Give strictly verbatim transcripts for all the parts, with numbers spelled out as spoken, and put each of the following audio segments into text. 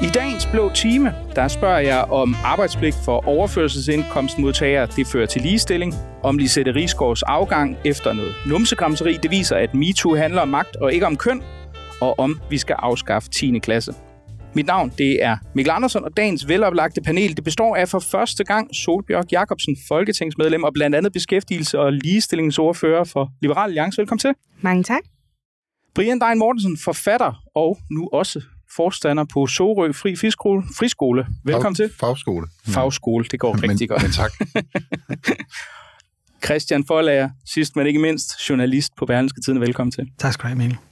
I dagens blå time, der spørger jeg om arbejdspligt for overførselsindkomstmodtagere, det fører til ligestilling, om Lisette Risgaards afgang efter noget numsekramseri, det viser, at MeToo handler om magt og ikke om køn, og om vi skal afskaffe tiende klasse. Mit navn, det er Mikkel Andersen, og dagens veloplagte panel, det består af for første gang Sólbjørg Jakobsen, folketingsmedlem og blandt andet beskæftigelse- og ligestillingsordfører for Liberal Alliance. Velkommen til. Mange tak. Brian Dein Mortensen, forfatter og nu også forstander på Sorø Fri Friskole. Friskole. Velkommen Fag, til. Fagskole. Fagskole, det går men, rigtig godt. Men tak. Christian Forlager, sidst men ikke mindst, journalist på Berlingske Tidende. Velkommen til. Tak skal du have, Mikkel.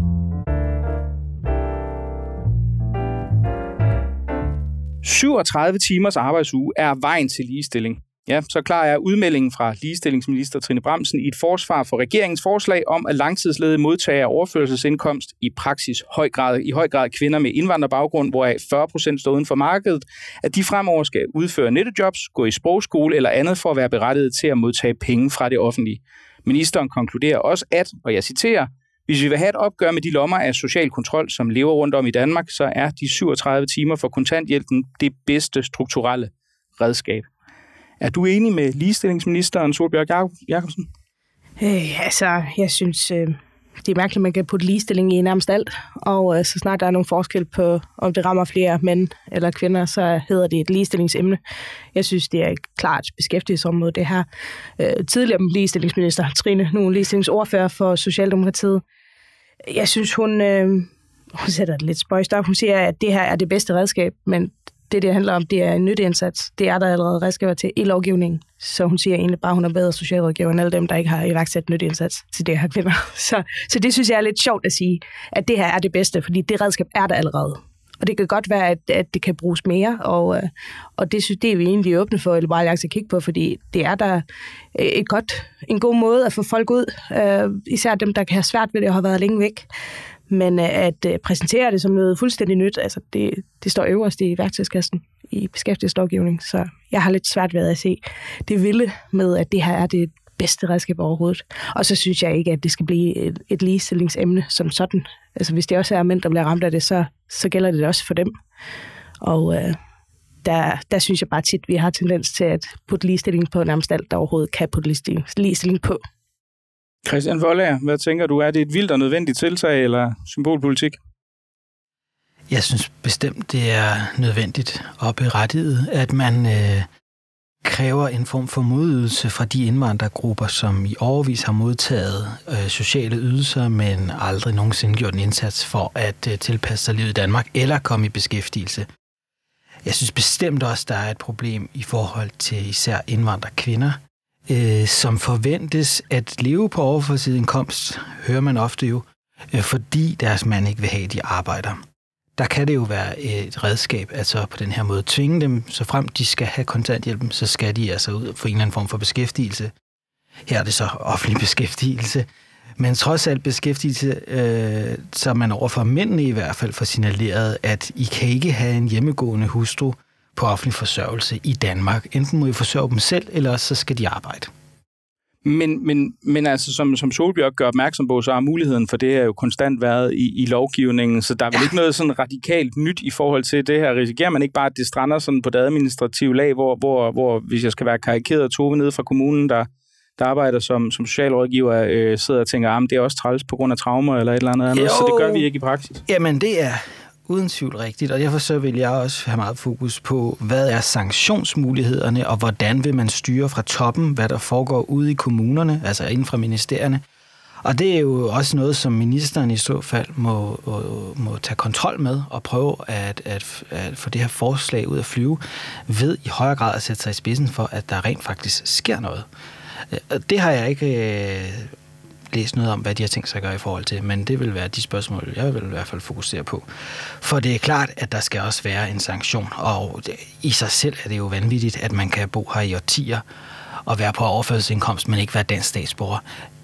syvogtredive timers arbejdsuge er vejen til ligestilling. Ja, så klar er udmeldingen fra ligestillingsminister Trine Bramsen i et forsvar for regeringens forslag om, at langtidsledige modtager overførselsindkomst i praksis høj grad, i høj grad kvinder med indvandrerbaggrund, hvoraf fyrre procent står uden for markedet, at de fremover skal udføre nettejobs, gå i sprogskole eller andet for at være berettiget til at modtage penge fra det offentlige. Ministeren konkluderer også, at, og jeg citerer, hvis vi vil have et opgør med de lommer af social kontrol, som lever rundt om i Danmark, så er de syvogtredive timer for kontanthjælpen det bedste strukturelle redskab. Er du enig med ligestillingsministeren, Sólbjørg Jakobsen? Øh, altså, jeg synes, øh, det er mærkeligt, at man kan putte ligestilling i nærmest alt. Og øh, så snart der er nogle forskel på, om det rammer flere mænd eller kvinder, så hedder det et ligestillingsemne. Jeg synes, det er et klart beskæftigelsesområde, det her. Øh, tidligere ligestillingsminister Trine, nu ligestillingsordfører for Socialdemokratiet. Jeg synes, hun, øh, hun sætter det lidt spøjst op. Hun siger, at det her er det bedste redskab, men det, det handler om, det er en nytteindsats. Det er der allerede redskaber til i lovgivningen. Så hun siger egentlig bare, at hun er bedre socialrådgiver end alle dem, der ikke har iværksat nytteindsats til det her kvinder. Så, så det synes jeg er lidt sjovt at sige, at det her er det bedste, fordi det redskab er der allerede. Og det kan godt være, at, at det kan bruges mere, og, og det, synes, det er vi egentlig åbne for, eller bare Alliance at kigge på, fordi det er der et godt, en god måde at få folk ud, især dem, der kan have svært ved det og har været længe væk. Men at præsentere det som noget fuldstændig nyt, altså det, det står øverst i værktøjskassen i beskæftigelseslovgivning, så jeg har lidt svært ved at se det vilde med, at det her er det bedste redskab overhovedet. Og så synes jeg ikke, at det skal blive et, et ligestillingsemne som sådan. Altså hvis det også er mænd, der bliver ramt af det, så, så gælder det også for dem. Og øh, der, der synes jeg bare tit, vi har tendens til at putte ligestilling på nærmest alt, der overhovedet kan putte ligestilling, ligestilling på. Christian Forlager, hvad tænker du? Er det et vildt og nødvendigt tiltag eller symbolpolitik? Jeg synes bestemt, det er nødvendigt og berettiget, at man øh, kræver en form for modydelse fra de indvandrergrupper, som i årevis har modtaget øh, sociale ydelser, men aldrig nogensinde gjort en indsats for at øh, tilpasse sig livet i Danmark eller komme i beskæftigelse. Jeg synes bestemt også, der er et problem i forhold til især indvandrerkvinder, Øh, som forventes at leve på overførselsindkomst, hører man ofte jo, øh, fordi deres mand ikke vil have, at de arbejder. Der kan det jo være et redskab, altså på den her måde tvinge dem, så frem de skal have kontanthjælpen, så skal de altså ud for en eller anden form for beskæftigelse. Her er det så offentlig beskæftigelse, men trods alt beskæftigelse, øh, så man overfor mændene i hvert fald får signaleret, at I kan ikke have en hjemmegående hustru på offentlig forsørgelse i Danmark. Enten må I forsørge dem selv, eller også så skal de arbejde. Men, men, men altså, som, som Sólbjørg gør opmærksom på, så har muligheden for det her jo konstant været i, i lovgivningen, så der er vel ja. ikke noget sådan radikalt nyt i forhold til det her. Risikerer man ikke bare, at det strander sådan på det administrative lag, hvor, hvor, hvor hvis jeg skal være karikeret, Tove nede fra kommunen, der, der arbejder som, som socialrådgiver, øh, sidder og tænker, at det er også træls på grund af traumer eller et eller andet andet, så det gør vi ikke i praksis. Jamen, det er uden tvivl rigtigt, og derfor så vil jeg også have meget fokus på, hvad er sanktionsmulighederne, og hvordan vil man styre fra toppen, hvad der foregår ude i kommunerne, altså inden fra ministerierne. Og det er jo også noget, som ministeren i så fald må, må tage kontrol med, og prøve at, at, at få det her forslag ud at flyve, ved i højere grad at sætte sig i spidsen for, at der rent faktisk sker noget. Det har jeg ikke læst noget om, hvad de har tænkt sig at gøre i forhold til, men det vil være de spørgsmål, jeg vil i hvert fald fokusere på. For det er klart, at der skal også være en sanktion, og i sig selv er det jo vanvittigt, at man kan bo her i årtier og være på overførselsindkomst, men ikke være dansk statsborger.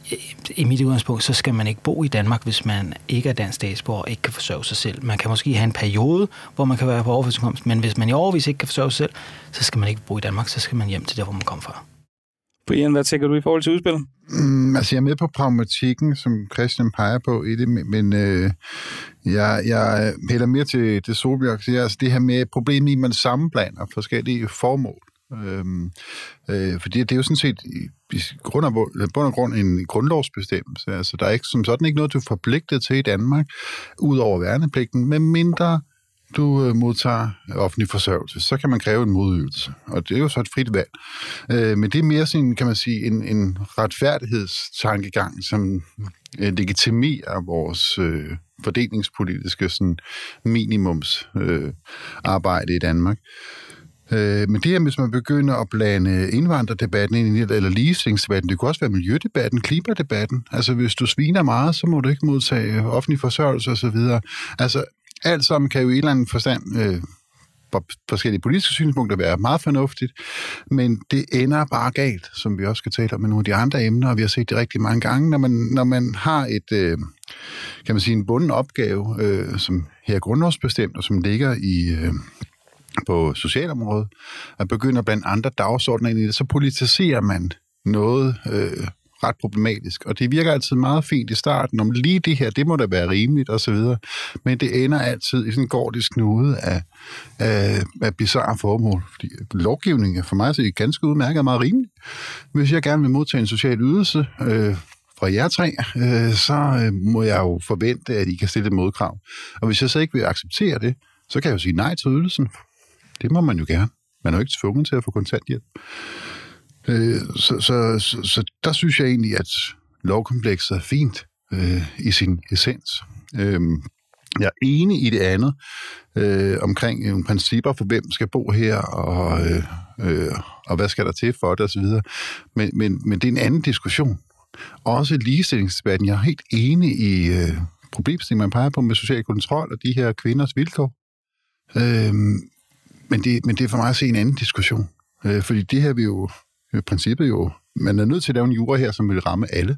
I mit udgangspunkt, så skal man ikke bo i Danmark, hvis man ikke er dansk statsborger og ikke kan forsørge sig selv. Man kan måske have en periode, hvor man kan være på overførselsindkomst, men hvis man i årevis ikke kan forsørge sig selv, så skal man ikke bo i Danmark, så skal man hjem til der, hvor man kommer fra. Brian, hvad tænker du i forhold til udspillet? Mm, altså, jeg er med på pragmatikken, som Christian peger på i det, men øh, jeg, jeg hælder mere til det Solbjerg siger, altså det her med problemet i, at man sammenblander forskellige formål. Øhm, øh, fordi det er jo sådan set i, i grund og, bund og grund en grundlovsbestemmelse. Altså, der er ikke som sådan ikke noget, du er forpligtet til i Danmark, ud over værnepligten, med mindre du øh, modtager offentlig forsørgelse, så kan man kræve en modydelse. Og det er jo så et frit valg. Øh, men det er mere sådan, kan man sige, en, en retfærdighedstankegang, som øh, legitimerer vores øh, fordelingspolitiske sådan, minimums øh, arbejde i Danmark. Øh, men det er, hvis man begynder at blande indvandrerdebatten ind i, eller ligestillingsdebatten, det kunne også være miljødebatten, klimadebatten. Altså, hvis du sviner meget, så må du ikke modtage offentlig forsørgelse osv. Altså, alt sammen kan jo i en eller anden forstand øh, på forskellige politiske synspunkter være meget fornuftigt, men det ender bare galt, som vi også skal tale om med nogle af de andre emner, og vi har set det rigtig mange gange, når man, når man har et, øh, kan man sige, en bunden opgave, øh, som her er grundlovsbestemt, og som ligger i... Øh, på socialområdet, og begynder blandt andre dagsordner ind i det, så politiserer man noget øh, ret problematisk. Og det virker altid meget fint i starten, om lige det her, det må da være rimeligt, og så videre. Men det ender altid i sådan en gordisk knude af, af, af bizarre formål. Fordi lovgivningen er for mig så ganske udmærket meget rimelig. Hvis jeg gerne vil modtage en social ydelse øh, fra jer tre, øh, så øh, må jeg jo forvente, at I kan stille et modkrav. Og hvis jeg så ikke vil acceptere det, så kan jeg jo sige nej til ydelsen. Det må man jo gerne. Man er jo ikke tvunget til at få kontanthjælp. Øh, så, så, så, så der synes jeg egentlig, at lovkomplekset er fint øh, i sin essens. Øh, jeg er enig i det andet, øh, omkring nogle principper for, hvem skal bo her, og, øh, øh, og hvad skal der til for det, osv. Men, men, men det er en anden diskussion. Også ligestillingsdebatten. Jeg er helt enig i øh, problemstillingen, man peger på med social kontrol og de her kvinders vilkår. Øh, Men det, men det er for mig at se en anden diskussion. Øh, fordi det her vil jo, i princippet jo, man er nødt til at lave en jura her, som vil ramme alle.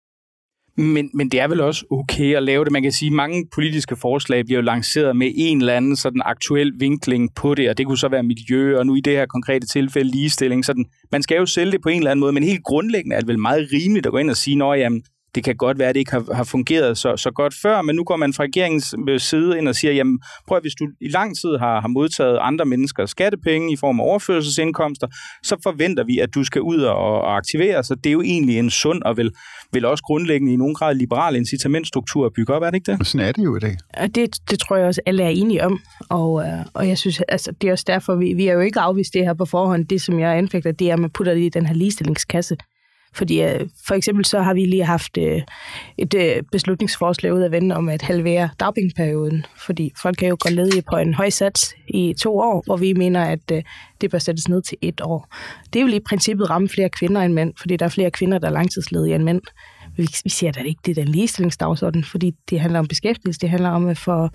Men, men det er vel også okay at lave det. Man kan sige, at mange politiske forslag bliver jo lanceret med en eller anden sådan aktuel vinkling på det, og det kunne så være miljø, og nu i det her konkrete tilfælde ligestilling. Sådan, man skal jo sælge det på en eller anden måde, men helt grundlæggende er det vel meget rimeligt at gå ind og sige, at jamen, det kan godt være, at det ikke har, har fungeret så, så godt før, men nu går man fra regeringens side ind og siger, jamen prøv at, hvis du i lang tid har, har modtaget andre menneskers skattepenge i form af overførselsindkomster, så forventer vi, at du skal ud og, og aktivere. Så det er jo egentlig en sund og vel, vel også grundlæggende i nogen grad liberal incitamentstruktur at bygge op, er det ikke det? Sådan er det jo i dag. Det, det tror jeg også, alle er enige om, og, og jeg synes, altså, det er også derfor, vi, vi er jo ikke afvist det her på forhånd. Det, som jeg anfægter, det er, at man putter det i den her ligestillingskasse. Fordi for eksempel så har vi lige haft et beslutningsforslag ud at vende om at halvere dagpengeperioden, fordi folk kan jo gå ledige på en høj sats i to år, hvor vi mener, at det bør sættes ned til et år. Det vil i princippet ramme flere kvinder end mænd, fordi der er flere kvinder, der er langtidsledige end mænd. Vi, vi siger da ikke, det er den ligestillingsdagsorden, fordi det handler om beskæftigelse, det handler om at få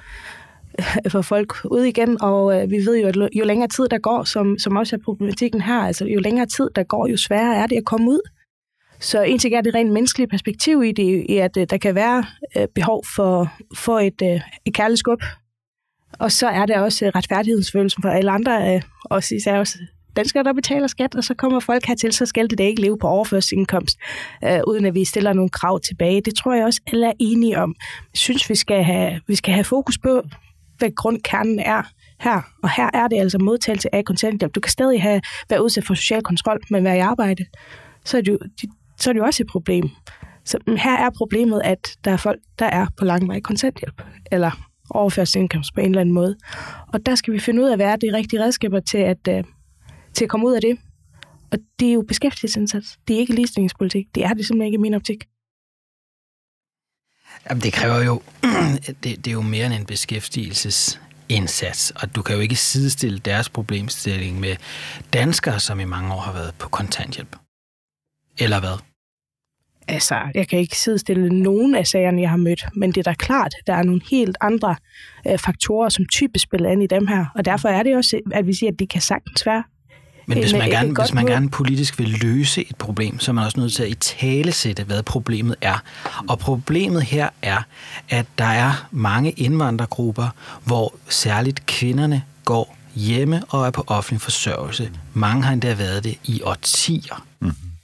for folk ud igen, og vi ved jo, at jo længere tid der går, som, som også er problematikken her, altså jo længere tid der går, jo sværere er det at komme ud. Så en ting er det rent menneskelige perspektiv i det, i at der kan være behov for, for et, et kærligt skub. Og så er der også retfærdighedsfølelsen for alle andre, også især også danskere, der betaler skat, og så kommer folk hertil, så skal det da ikke leve på overførselsindkomst, øh, uden at vi stiller nogle krav tilbage. Det tror jeg også, alle er enige om. Jeg synes, vi skal have, vi skal have fokus på, hvad grundkernen er her. Og her er det altså modtagelse af kontanthjælp. Du kan stadig have, være udsat for social kontrol, men være i arbejde. Så er det jo, så er det jo også et problem. Så her er problemet, at der er folk, der er på langvarig kontanthjælp, eller overførselsindkomst på en eller anden måde. Og der skal vi finde ud af, hvad er de rigtige redskaber til at, uh, til at komme ud af det. Og det er jo beskæftigelsesindsats. Det er ikke ligestillingspolitik. Det er det simpelthen ikke i min optik. Jamen, det kræver jo, det, det er jo mere end en beskæftigelsesindsats, og du kan jo ikke sidestille deres problemstilling med danskere, som i mange år har været på kontanthjælp. Eller hvad? Altså, jeg kan ikke sidestille nogen af sagerne, jeg har mødt, men det er da klart, der er nogle helt andre øh, faktorer, som typisk spiller ind i dem her, og derfor er det også, at vi siger, at det kan sagtens være. Men hvis man, gerne, hvis man gerne politisk vil løse et problem, så er man også nødt til at italesætte, hvad problemet er. Og problemet her er, at der er mange indvandrergrupper, hvor særligt kvinderne går hjemme og er på offentlig forsørgelse. Mange har endda været det i årtier. Mm.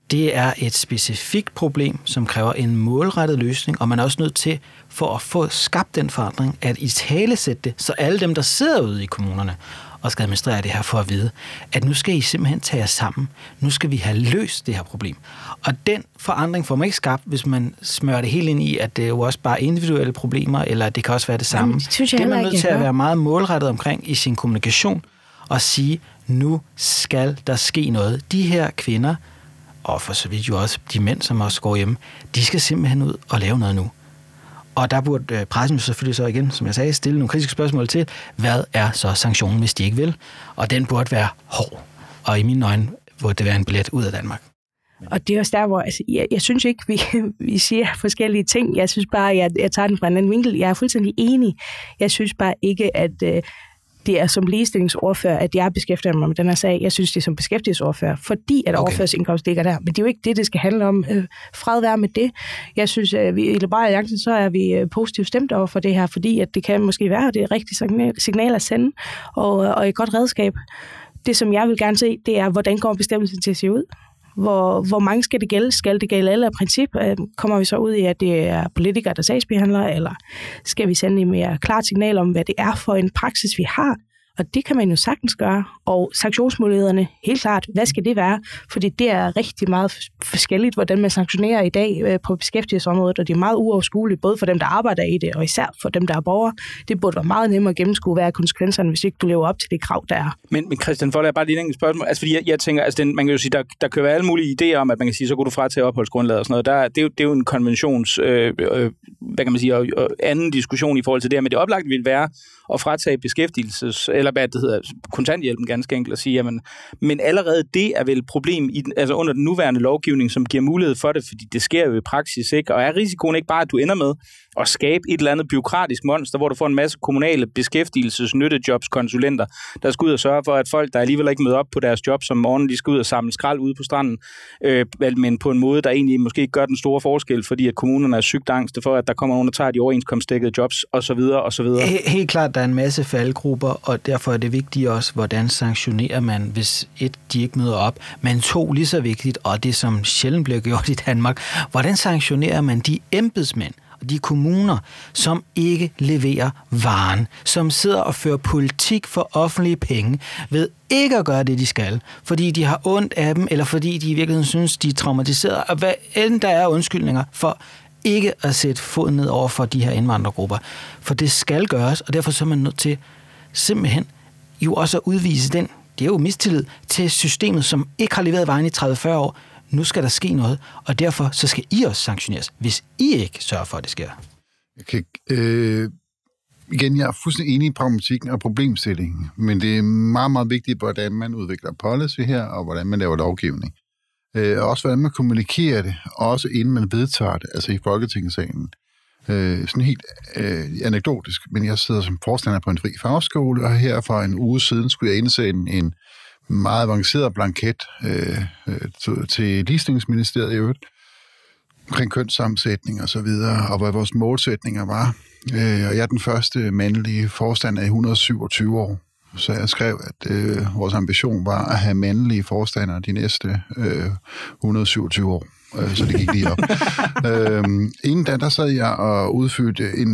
Det er et specifikt problem, som kræver en målrettet løsning, og man er også nødt til, for at få skabt den forandring, at italesætte det, så alle dem, der sidder ude i kommunerne og skal administrere det her, for at vide, at nu skal I simpelthen tage jer sammen. Nu skal vi have løst det her problem. Og den forandring får man ikke skabt, hvis man smører det helt ind i, at det er jo også bare individuelle problemer, eller det kan også være det samme. Jamen, det synes jeg det er man ikke, nødt til at jeg være meget målrettet omkring i sin kommunikation, og sige, nu skal der ske noget. De her kvinder, og for så vidt jo også de mænd, som også går hjemme, de skal simpelthen ud og lave noget nu. Og der burde pressen jo selvfølgelig så igen, som jeg sagde, stille nogle kritiske spørgsmål til, hvad er så sanktionen, hvis de ikke vil? Og den burde være hård. Og i mine øjne burde det være en billet ud af Danmark. Og det er også der, hvor altså, jeg, jeg synes ikke, vi, vi siger forskellige ting. Jeg synes bare, jeg, jeg tager den fra en anden vinkel. Jeg er fuldstændig enig. Jeg synes bare ikke, at øh, det er som ligestillingsordfører, at jeg beskæftiger mig med den her sag. Jeg synes, det er som beskæftigelsesordfører, fordi at okay. overførselsindkomst ligger der. Men det er jo ikke det, det skal handle om. Øh, fred være med det. Jeg synes, at vi i Liberal Alliance, så er vi positivt stemt over for det her, fordi at det kan måske være det rigtige signal, signal at sende, og, og et godt redskab. Det, som jeg vil gerne se, det er, hvordan kommer bestemmelsen til at se ud? Hvor, hvor mange skal det gælde? Skal det gælde alle af princip? Kommer vi så ud i, at det er politikere, der sagsbehandler, eller skal vi sende et mere klart signal om, hvad det er for en praksis, vi har? Og det kan man jo sagtens gøre. Og sanktionsmulighederne, helt klart, hvad skal det være? Fordi det er rigtig meget forskelligt, hvordan man sanktionerer i dag på beskæftigelsesområdet, og det er meget uoverskueligt, både for dem, der arbejder i det, og især for dem, der er borgere. Det burde være meget nemmere at gennemskue, hvad er konsekvenserne, hvis ikke du lever op til det krav, der er. Men, men Christian Folder, bare lige et enkelt spørgsmål. Altså, fordi jeg, jeg tænker, altså den, man kan jo sige, der, der kan være alle mulige idéer om, at man kan sige, så kunne du fratage opholdsgrundlaget og sådan noget. Der, det, er jo, det er jo en konventions, øh, øh, hvad kan man sige, og, og anden diskussion i forhold til det her, men det oplagt vil være at fratage beskæftigelses, eller hvad det hedder, kontanthjælpen ganske enkelt at sige, jamen, men allerede det er vel et problem i den, altså under den nuværende lovgivning, som giver mulighed for det, fordi det sker jo i praksis, ikke? Og er risikoen ikke bare, at du ender med at skabe et eller andet bureaukratisk monster, hvor du får en masse kommunale beskæftigelses, nyttejobskonsulenter, der skal ud og sørge for, at folk, der alligevel ikke møder op på deres job som morgen, de skal ud og samle skrald ude på stranden, øh, men på en måde, der egentlig måske ikke gør den store forskel, fordi at kommunerne er sygt angste for, at der kommer nogen, der tager de overenskomstdækkede jobs, osv. osv. Helt klart, der er en masse faldgrupper, og derfor er det vigtigt også, hvordan sanktionerer man, hvis et, de ikke møder op, men to, lige så vigtigt, og det som sjældent bliver gjort i Danmark, hvordan sanktionerer man de embedsmænd og de kommuner, som ikke leverer varen, som sidder og fører politik for offentlige penge, ved ikke at gøre det, de skal, fordi de har ondt af dem, eller fordi de i virkeligheden synes, de er traumatiseret, og hvad end der er undskyldninger for ikke at sætte foden ned over for de her indvandrergrupper. For det skal gøres, og derfor så er man nødt til simpelthen jo også at udvise den, det er jo mistillid, til systemet, som ikke har leveret vejen i tredive til fyrre år. Nu skal der ske noget, og derfor så skal I også sanktioneres, hvis I ikke sørger for, at det sker. Okay, øh, igen, jeg er fuldstændig enig i pragmatikken og problemstillingen, men det er meget, meget vigtigt, hvordan man udvikler policy her, og hvordan man laver lovgivning. Øh, og også hvordan man kommunikerer det, også inden man vedtager det, altså i Folketingssalen. Øh, sådan helt øh, anekdotisk, men jeg sidder som forstander på en fri fagskole, og her for en uge siden skulle jeg indsende en meget avanceret blanket øh, øh, til Ligestillingsministeriet i øvrigt, omkring kønssammensætning og så videre, og hvad vores målsætninger var. Øh, og jeg er den første mandlige forstander i et hundrede og syvogtyve år, så jeg skrev, at øh, vores ambition var at have mandlige forstandere de næste øh, et hundrede og syvogtyve år. Øh, så det gik lige op. øh, inden da, der sad jeg og udfyldte en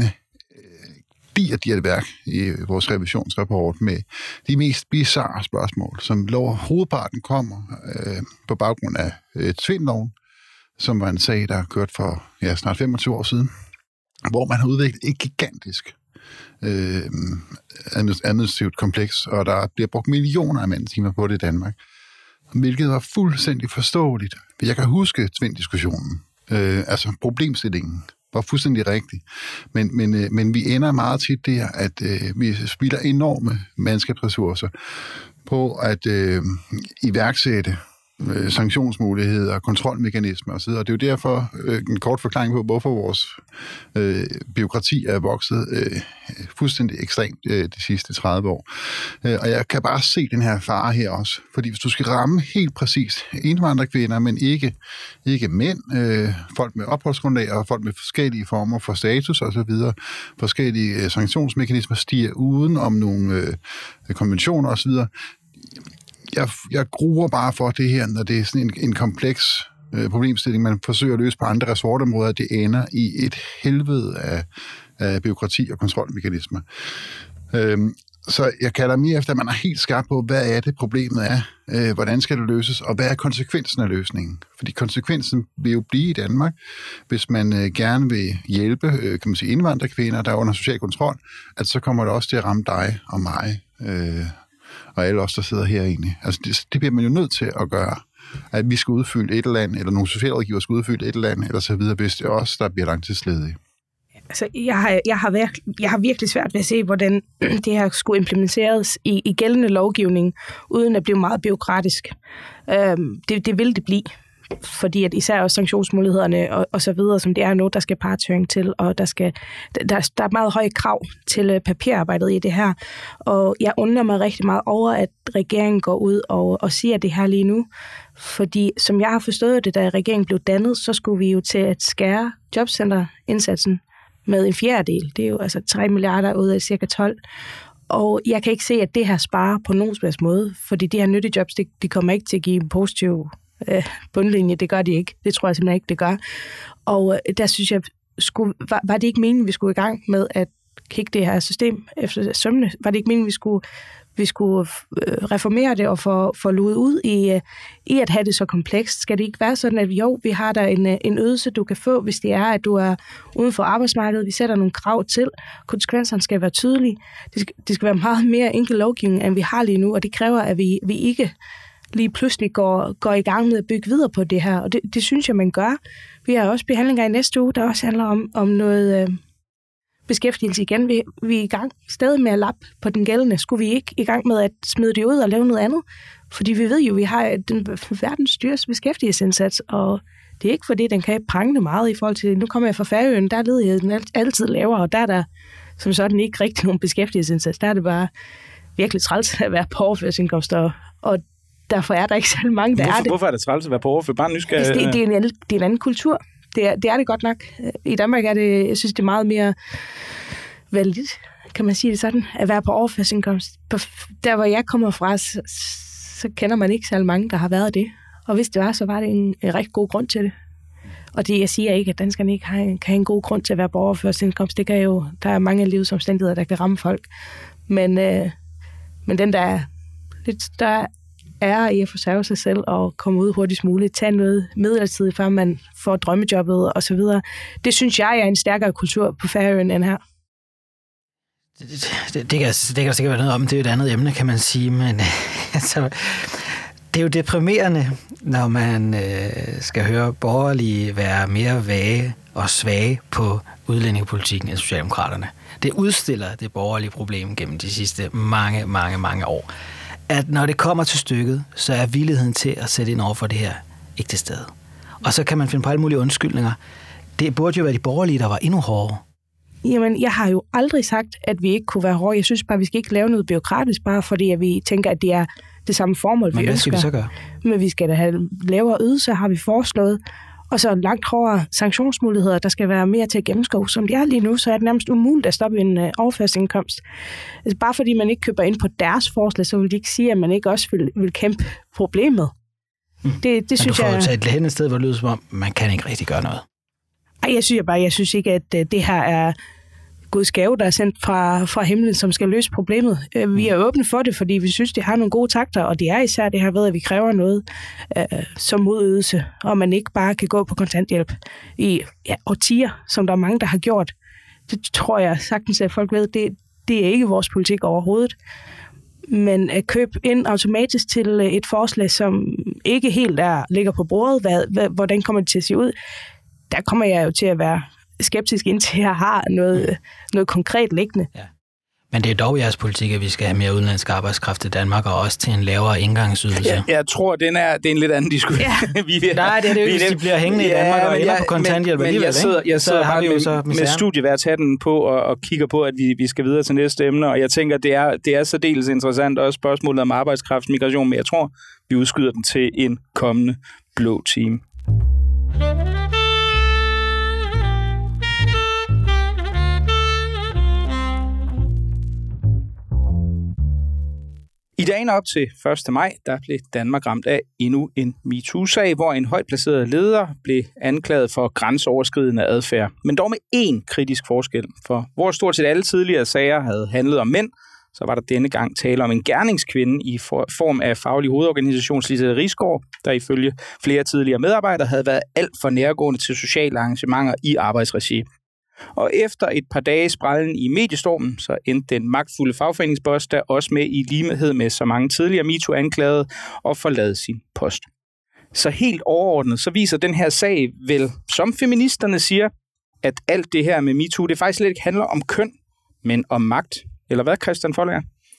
digert værk i vores revisionsrapport med de mest bizarre spørgsmål, som lov hovedparten kommer øh, på baggrund af øh, Tvindloven, som var en sag, der har kørt for ja, snart femogtyve år siden, hvor man har udviklet et gigantisk øh, administrativt kompleks, og der bliver brugt millioner af mandetimer på det i Danmark, hvilket var fuldstændig forståeligt. Jeg kan huske Tvind-diskussionen, øh, altså problemstillingen, var fuldstændig rigtigt. Men, men, øh, men vi ender meget tit der, at øh, vi spilder enorme mandskabsressourcer på at øh, iværksætte øh, sanktionsmuligheder, kontrolmekanismer osv. Og det er jo derfor øh, en kort forklaring på, hvorfor vores øh, bureaukrati er vokset øh, fuldstændig ekstremt øh, de sidste tredive år. Øh, og jeg kan bare se den her fare her også. Fordi hvis du skal ramme helt præcist indvandrerkvinder, men ikke, ikke mænd, øh, folk med opholdsgrundlag og folk med forskellige former for status osv., forskellige øh, sanktionsmekanismer stiger uden om nogle øh, konventioner osv., Jeg, jeg gruer bare for det her, når det er sådan en, en kompleks øh, problemstilling, man forsøger at løse på andre ressortområder, det ender i et helvede af, af byråkrati og kontrolmekanismer. Øhm, Så jeg kalder mere efter, at man er helt skarp på, hvad er det problemet er, øh, hvordan skal det løses, og hvad er konsekvensen af løsningen? Fordi konsekvensen vil jo blive i Danmark, hvis man øh, gerne vil hjælpe øh, kan man sige, indvandrerkvinder, der er under social kontrol, at så kommer det også til at ramme dig og mig, øh, og alle os, der sidder her egentlig. Altså det, det bliver man jo nødt til at gøre, at vi skal udfylde et eller andet, eller nogle socialrådgiver skal udfylde et eller andet, eller så videre, hvis det er os, der bliver langtidsledige. Altså, jeg har, jeg, har virke, jeg har virkelig svært ved at se, hvordan det her skulle implementeres i, i gældende lovgivning, uden at blive meget bureaukratisk. Øhm, det, det vil det blive, fordi at især også sanktionsmulighederne og, og så videre, som det er nu, der skal partshøring til, og der, skal, der, der er meget høje krav til papirarbejdet i det her. Og jeg undrer mig rigtig meget over, at regeringen går ud og, og siger det her lige nu, fordi som jeg har forstået det, da regeringen blev dannet, så skulle vi jo til at skære jobcenterindsatsen med en fjerdedel. Det er jo altså tre milliarder ud af cirka tolv. Og jeg kan ikke se, at det her sparer på nogen slags måde, fordi de her nyttejobs, de, de kommer ikke til at give en positiv øh, bundlinje. Det gør de ikke. Det tror jeg simpelthen ikke, det gør. Og øh, der synes jeg, skulle, var, var det ikke meningen, vi skulle i gang med at kigge det her system efter sømne? Var det ikke meningen, vi skulle vi skulle reformere det og få, få luet ud i, i at have det så komplekst? Skal det ikke være sådan, at jo, vi har der en, en ydelse, du kan få, hvis det er, at du er uden for arbejdsmarkedet. Vi sætter nogle krav til. Konsekvenserne skal være tydelige. Det skal, det skal være meget mere enkel lovgivning, end vi har lige nu, og det kræver, at vi, vi ikke lige pludselig går, går i gang med at bygge videre på det her. Og det, det synes jeg, man gør. Vi har også behandlinger i næste uge, der også handler om, om noget Øh, beskæftigelse igen. Vi, vi er i gang stadig med at lappe på den gældende. Skulle vi ikke i gang med at smide det ud og lave noget andet? Fordi vi ved jo, at vi har den verdens dyreste beskæftigelsesindsats, og det er ikke fordi, den kan prangende meget i forhold til, nu kommer jeg fra Færøen, der er ledigheden altid lavere, og der er der som sådan ikke rigtig nogen beskæftigelsesindsats. Der er det bare virkelig træls at være på overførselsindkomst, og, og derfor er der ikke så mange, der hvorfor, er det. Hvorfor er det træls at være på overførselsindkomst? Bare nysgerrig. Altså, det, det, er en, det er en anden kultur. Det er, det er det godt nok. I Danmark er det, jeg synes, det er meget mere vældigt, kan man sige det sådan, at være på overførselsindkomst. Der, hvor jeg kommer fra, så, så kender man ikke særlig mange, der har været det. Og hvis det var, så var det en, en rigtig god grund til det. Og det, jeg siger ikke, at danskerne ikke har en, kan have en god grund til at være på overførselsindkomst. Det kan jo, der er mange livsomstændigheder, der kan ramme folk. Men, øh, men den, der er lidt større er i at forsørge sig selv og komme ud hurtigst muligt, tage noget midlertidigt, før man får drømmejobbet og så videre. Det synes jeg er en stærkere kultur på Færøerne end her. Det, det, det, kan, det kan der sikkert være noget om, det er et andet emne, kan man sige, men altså, det er jo deprimerende, når man øh, skal høre borgerlige være mere vage og svage på udlændingepolitikken end socialdemokraterne. Det udstiller det borgerlige problem gennem de sidste mange, mange, mange år. At når det kommer til stykket, så er villigheden til at sætte ind over for det her ikke til stede. Og så kan man finde på alle mulige undskyldninger. Det burde jo være de borgerlige, der var endnu hårdere. Jamen, jeg har jo aldrig sagt, at vi ikke kunne være hårde. Jeg synes bare, at vi skal ikke lave noget bureaukratisk, bare fordi at vi tænker, at det er det samme formål, vi ønsker. Men hvad skal vi så gøre? Men vi skal da have lavere ydelser, har vi foreslået. Og så langt hårdere sanktionsmuligheder, der skal være mere til at gennemskue. Som det er lige nu, så er det nærmest umuligt at stoppe en uh, overførselsindkomst. Altså, bare fordi man ikke køber ind på deres forslag, så vil de ikke sige, at man ikke også vil, vil kæmpe problemet. Mm. Det, det Men synes du får jeg... jo taget hen et sted, hvor det lyder som om, man kan ikke rigtig gøre noget. Ej, jeg synes bare, jeg synes ikke, at uh, det her er Guds gave, der er sendt fra, fra himlen, som skal løse problemet. Uh, vi er åbne for det, fordi vi synes, det har nogle gode takter, og det er især det her ved, at vi kræver noget uh, som modydelse, og man ikke bare kan gå på kontanthjælp i ja, årtier, som der er mange, der har gjort. Det tror jeg sagtens, at folk ved, det, det er ikke vores politik overhovedet. Men at købe ind automatisk til et forslag, som ikke helt er, ligger på bordet, hvad, hvad, hvordan kommer det til at se ud, der kommer jeg jo til at være skeptisk, indtil jeg har noget, noget konkret liggende. Ja. Men det er dog jeres politik, at vi skal have mere udenlandsk arbejdskraft i Danmark, og også til en lavere indgangsydelse. Ja, jeg tror, den er, det er en lidt anden diskussion. Ja. vi er, Nej, det er det jo ikke, hvis de bliver hængende ja, i Danmark og ender på kontanthjælp men, alligevel. Men jeg sidder, jeg sidder bare med, så med studieværtshatten på og, og kigger på, at vi, vi skal videre til næste emne, og jeg tænker, det er, det er særdeles interessant, også spørgsmålet om arbejdskraftsmigration, men jeg tror, vi udskyder den til en kommende blå time. I dagen op til første maj, der blev Danmark ramt af endnu en MeToo-sag, hvor en højt placeret leder blev anklaget for grænseoverskridende adfærd. Men dog med én kritisk forskel, for hvor stort set alle tidligere sager havde handlet om mænd, så var der denne gang tale om en gerningskvinde i form af faglig hovedorganisation Lise Risgaard, der ifølge flere tidligere medarbejdere havde været alt for nærgående til sociale arrangementer i arbejdsregi. Og efter et par dage sprællen i mediestormen, så endte den magtfulde fagforeningsboss der også med i lighed med så mange tidligere MeToo-anklagede og forlade sin post. Så helt overordnet, så viser den her sag vel, som feministerne siger, at alt det her med MeToo, det faktisk slet ikke handler om køn, men om magt. Eller hvad, Christian Foldager?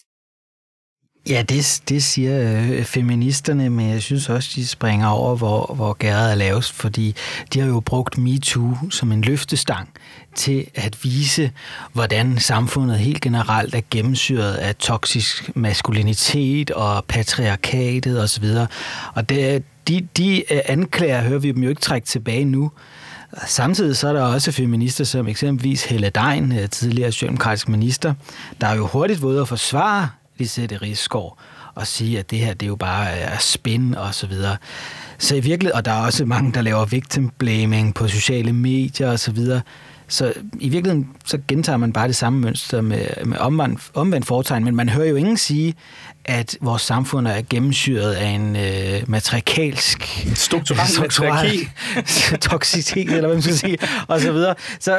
Ja, det, det siger øh, feministerne, men jeg synes også, de springer over, hvor, hvor gærdet er lavest, fordi de har jo brugt MeToo som en løftestang til at vise, hvordan samfundet helt generelt er gennemsyret af toksisk maskulinitet og patriarkatet osv. Og det, de, de anklager, hører vi dem jo ikke trække tilbage nu. Samtidig så er der også feminister som eksempelvis Helle Degn, tidligere socialdemokratisk minister, der er jo hurtigt ved at forsvare Lise Risgaard og sige, at det her, det er jo bare er spin og så videre. Så i virkeligheden, og der er også mange, der laver victim blaming på sociale medier og så videre. Så i virkeligheden, så gentager man bare det samme mønster med, med omvendt, omvendt foretegn, men man hører jo ingen sige, at vores samfund er gennemsyret af en øh, matriarkalsk strukturel matriarki, toksicitet, eller hvad man skal sige, og så videre. Så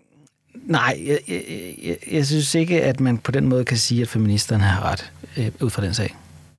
nej, jeg, jeg, jeg, jeg synes ikke, at man på den måde kan sige, at feministerne har ret øh, ud fra den sag.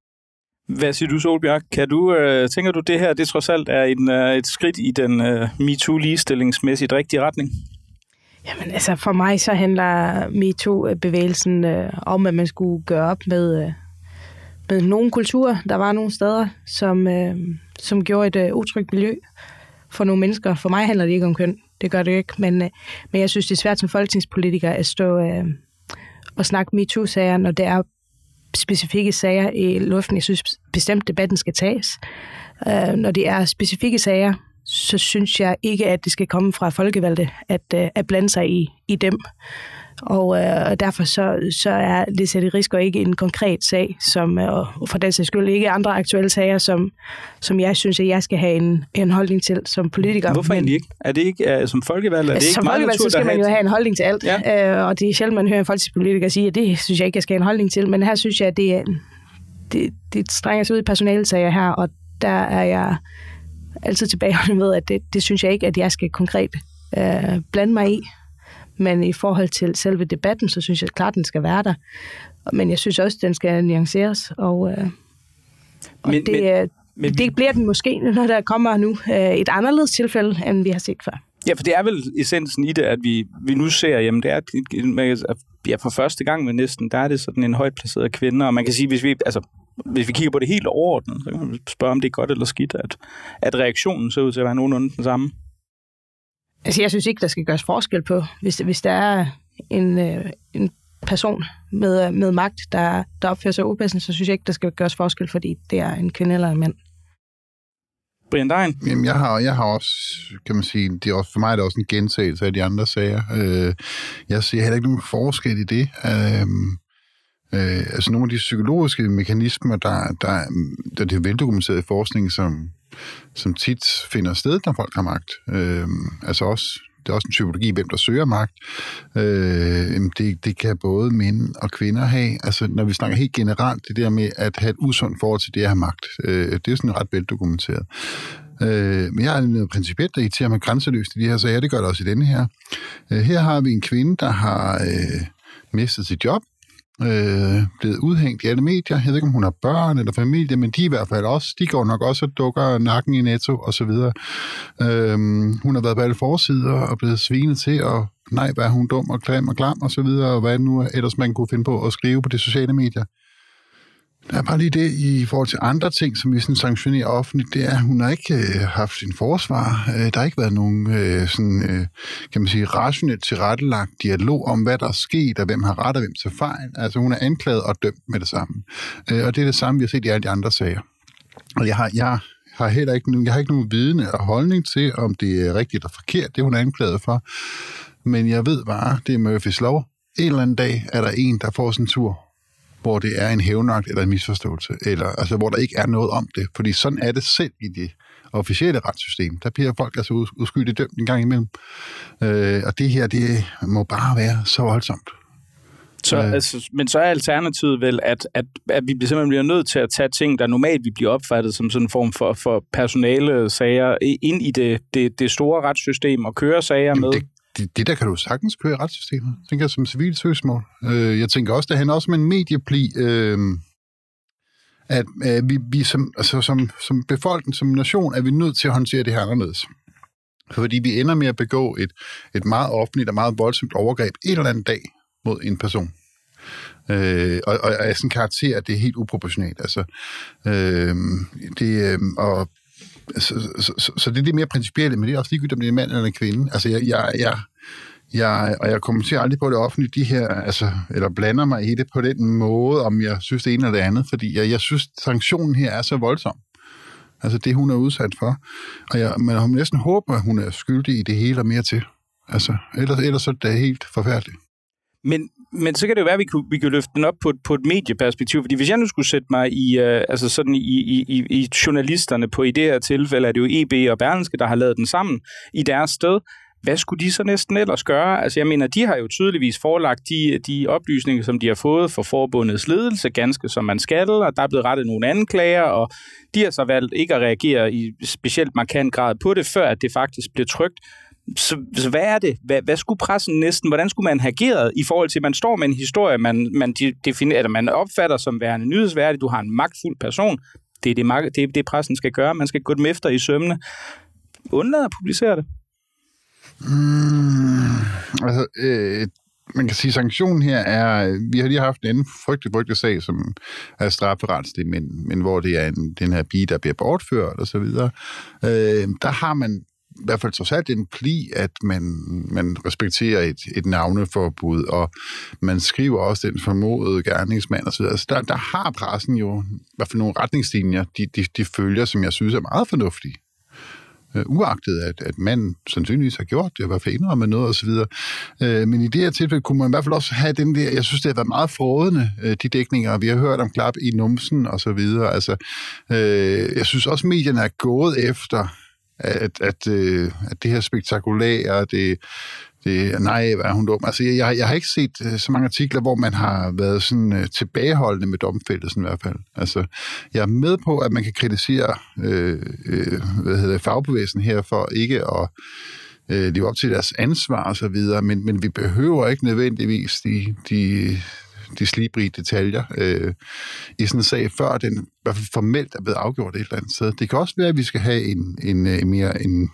Hvad siger du, Solbjerg? Kan du, øh, tænker du, det her det trods alt er en, øh, et skridt i den øh, MeToo-ligestillingsmæssigt rigtige retning? Jamen altså, for mig så handler MeToo-bevægelsen øh, om, at man skulle gøre op med, øh, med nogle kulturer. Der var nogle steder, som, øh, som gjorde et øh, utrygt miljø for nogle mennesker. For mig handler det ikke om køn. Det gør det ikke. Men, øh, men jeg synes, det er svært som folketingspolitiker at stå øh, og snakke MeToo-sager, når det er specifikke sager i luften. Jeg synes bestemt, debatten skal tages. Øh, når det er specifikke sager, så synes jeg ikke, at det skal komme fra folkevalgte at, uh, at blande sig i, i dem. Og uh, derfor så, så er Lise Risgaard ikke en konkret sag, som, uh, og for den sags skyld ikke andre aktuelle sager, som, som jeg synes, at jeg skal have en, en holdning til som politiker. Hvorfor egentlig ikke? Er det ikke uh, som folkevalgte? Er det som ikke folkevalgte, så skal man jo have en holdning til alt. Ja. Uh, og det er sjældent, man hører en folketingspolitiker sige, at det synes jeg ikke, jeg skal have en holdning til. Men her synes jeg, at det, det, det strænger sig ud i personalesager her, og der er jeg altid tilbageholdende med, at det, det synes jeg ikke, at jeg skal konkret øh, blande mig i. Men i forhold til selve debatten, så synes jeg klart, at den skal være der. Men jeg synes også, at den skal nuanceres. Og, øh, og men, det, men, men, det bliver den måske, når der kommer nu øh, et anderledes tilfælde, end vi har set før. Ja, for det er vel essensen i det, at vi, vi nu ser, jamen det er ja, for første gang med næsten, der er det sådan en højt placeret kvinde, og man kan sige, hvis vi, altså, hvis vi kigger på det helt overordnet, så kan man spørge, om det er godt eller skidt, at, at reaktionen ser ud til at være nogenlunde den samme. Altså, jeg synes ikke, der skal gøres forskel på, hvis, hvis der er en, øh, en person med, med magt, der, der opfører sig upassende, så synes jeg ikke, der skal gøres forskel, fordi det er en kvinde eller en mand. Brian Degn? Jamen, jeg har, jeg har også, kan man sige, det er også, for mig er det også en gentagelse af de andre sager. Øh, jeg ser heller ikke nogen forskel i det. Øh, øh, altså nogle af de psykologiske mekanismer, der, der, der det er veldokumenteret i forskning, som, som tit finder sted, når folk har magt. Øh, altså også, det er også en psykologi, hvem der søger magt. Øh, det, det kan både mænd og kvinder have. Altså, når vi snakker helt generelt, det der med at have et usundt forhold til det at have magt, øh, det er sådan ret veldokumenteret. Øh, men jeg er noget principielt, der irriterer mig grænseløst i de her sager. Det gør det også i denne her. Øh, her har vi en kvinde, der har øh, mistet sit job, øh, blevet udhængt i alle medier. Jeg ved ikke, om hun har børn eller familie, men de i hvert fald også. De går nok også og dukker nakken i Netto og så videre. Øh, hun har været på alle forsider og blevet svinet til, og nej, hvad er hun dum og klam og klam og så videre, og hvad nu ellers man kunne finde på at skrive på de sociale medier. Der er bare lige det i forhold til andre ting, som vi sådan sanktionerer offentligt, det er, at hun har ikke øh, haft sin forsvar. Øh, der har ikke været nogen øh, sådan, øh, kan man sige, rationelt tilrettelagt dialog om, hvad der er sket, og hvem har ret og hvem tager fejl. Altså hun er anklaget og dømt med det samme. Øh, og det er det samme, vi har set i alle de andre sager. Og jeg har, jeg har heller ikke, jeg har ikke nogen viden og holdning til, om det er rigtigt eller forkert, det hun er anklaget for. Men jeg ved bare, det er Murphys lov. En eller anden dag er der en, der får sådan en tur. hvor det er en hævnagt eller en misforståelse, eller altså hvor der ikke er noget om det. Fordi sådan er det selv i det officielle retssystem. Der bliver folk altså uskyldigt dømt en gang imellem. Øh, og det her, det må bare være så voldsomt. Så, øh. altså, men så er alternativet vel, at, at, at vi simpelthen bliver nødt til at tage ting, der normalt vi bliver opfattet som sådan en form for, for personale sager, ind i det, det, det store retssystem og køre sager med. Det, det, det der kan du sagtens køre i retssystemet, tænker jeg, som civilt søgsmål. Øh, jeg tænker også, det handler også om en mediepli, øh, at øh, vi, vi som, altså, som, som befolkning, som nation, er vi nødt til at håndtere det her anderledes. Fordi vi ender med at begå et, et meget offentligt og meget voldsomt overgreb en eller anden dag mod en person. Øh, og, og af sådan en karakter, at det er helt uproportionalt. Altså, øh, det, øh, og, så, så, så, så det er det mere principielle, men det er også ligegyldigt, om det er en mand eller en kvinde. Altså, jeg, jeg, jeg, jeg, og jeg kommenterer aldrig på det offentlige, de her, altså, eller blander mig i det på den måde, om jeg synes det ene eller det andet, fordi jeg, jeg synes, sanktionen her er så voldsom. Altså det, hun er udsat for. Og jeg, man har næsten håber, at hun er skyldig i det hele og mere til. Altså, ellers, ellers er det helt forfærdeligt. Men, men så kan det jo være, at vi kunne, vi kunne løfte den op på, på et medieperspektiv, fordi hvis jeg nu skulle sætte mig i, uh, altså sådan i, i, i, i journalisterne på i det her tilfælde, er det jo E B og Berlingske, der har lavet den sammen i deres sted. Hvad skulle de så næsten ellers gøre? Altså jeg mener, de har jo tydeligvis forelagt de, de oplysninger, som de har fået fra forbundets ledelse, ganske som man skal, og der er blevet rettet nogle anklager, og de har så valgt ikke at reagere i specielt markant grad på det, før at det faktisk blev trykt. Så, så hvad er det? Hvad, hvad skulle pressen næsten? Hvordan skulle man have ageret i forhold til, at man står med en historie, man, man, definerer, eller man opfatter som værende nyhedsværdig, du har en magtfuld person, det er det, det, det pressen skal gøre, man skal gå dem efter i sømmene. Undlad at publicere det. Mm, altså, øh, man kan sige, at sanktionen her er, vi har lige haft en anden frygtelig, frygtelig sag, som er strafferetslig, men, men hvor det er en, den her pige, der bliver bortført og så videre. Øh, der har man i hvert fald trods alt en pli, at man, man respekterer et, et navneforbud, og man skriver også den formodede gerningsmand og så videre. Så der, der har pressen jo i hvert fald nogle retningslinjer, de, de, de følger, som jeg synes er meget fornuftige. Uh, uagtet, at, at manden sandsynligvis har gjort det, og i hvert fald indrømmet noget og så videre. Uh, men i det her tilfælde kunne man i hvert fald også have den der, jeg synes, det har været meget frådende, uh, de dækninger, vi har hørt om klap i numsen og så videre. Altså, uh, jeg synes også, medierne er gået efter, at, at, uh, at det her spektakulære, det Det, nej, hvad er hun dum? Altså, jeg, jeg har ikke set uh, så mange artikler, hvor man har været sådan uh, tilbageholdende med domfældelsen i hvert fald. Altså, jeg er med på, at man kan kritisere øh, øh, hvad hedder det, fagbevægelsen her for ikke at øh, leve op til deres ansvar og så videre, men, men vi behøver ikke nødvendigvis de, de, de slibrige detaljer øh, i sådan en sag, før den i hvert fald formelt er blevet afgjort et eller andet sted. Det kan også være, at vi skal have en, en, en mere en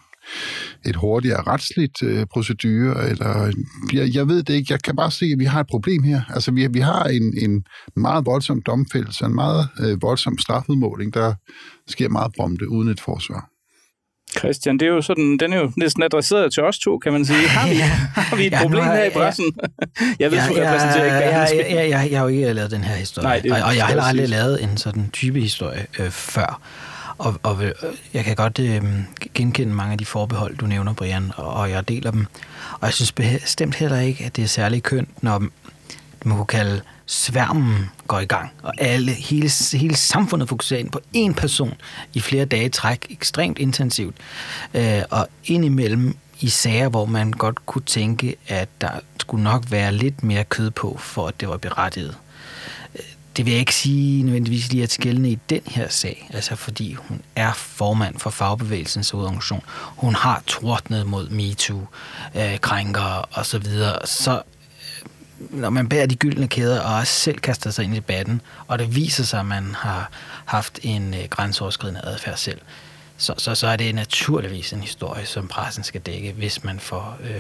et hurtigere retsligt øh, procedure, eller jeg, jeg ved det ikke, jeg kan bare se, at vi har et problem her. Altså, vi, vi har en, en meget voldsom domfældelse, en meget øh, voldsom strafudmåling, der sker meget prompte uden et forsvar. Christian, det er jo sådan, den er jo næsten adresseret til os to, kan man sige. Har vi, har vi et ja, problem her i pressen? Jeg ved, du repræsenterer ikke Berlingske. Jeg, jeg, jeg, jeg har jo ikke lavet den her historie, Nej, det, og, og jeg har heller aldrig lavet en sådan type historie øh, før. Og, og jeg kan godt øh, genkende mange af de forbehold, du nævner, Brian, og, og jeg deler dem. Og jeg synes bestemt heller ikke, at det er særlig kønt, når man kunne kalde sværmen går i gang, og alle, hele, hele samfundet fokuserer ind på én person i flere dage træk, ekstremt intensivt. Øh, og indimellem i sager, hvor man godt kunne tænke, at der skulle nok være lidt mere kød på, for at det var berettiget. Det vil jeg ikke sige nødvendigvis lige at skælne i den her sag, altså fordi hun er formand for fagbevægelsens organisation. Hun har tordnet mod MeToo, øh, krænkere og så videre. Så øh, når man bærer de gyldne kæder og også selv kaster sig ind i debatten, og det viser sig, at man har haft en øh, grænseoverskridende adfærd selv, så, så, så er det naturligvis en historie, som pressen skal dække, hvis man får øh,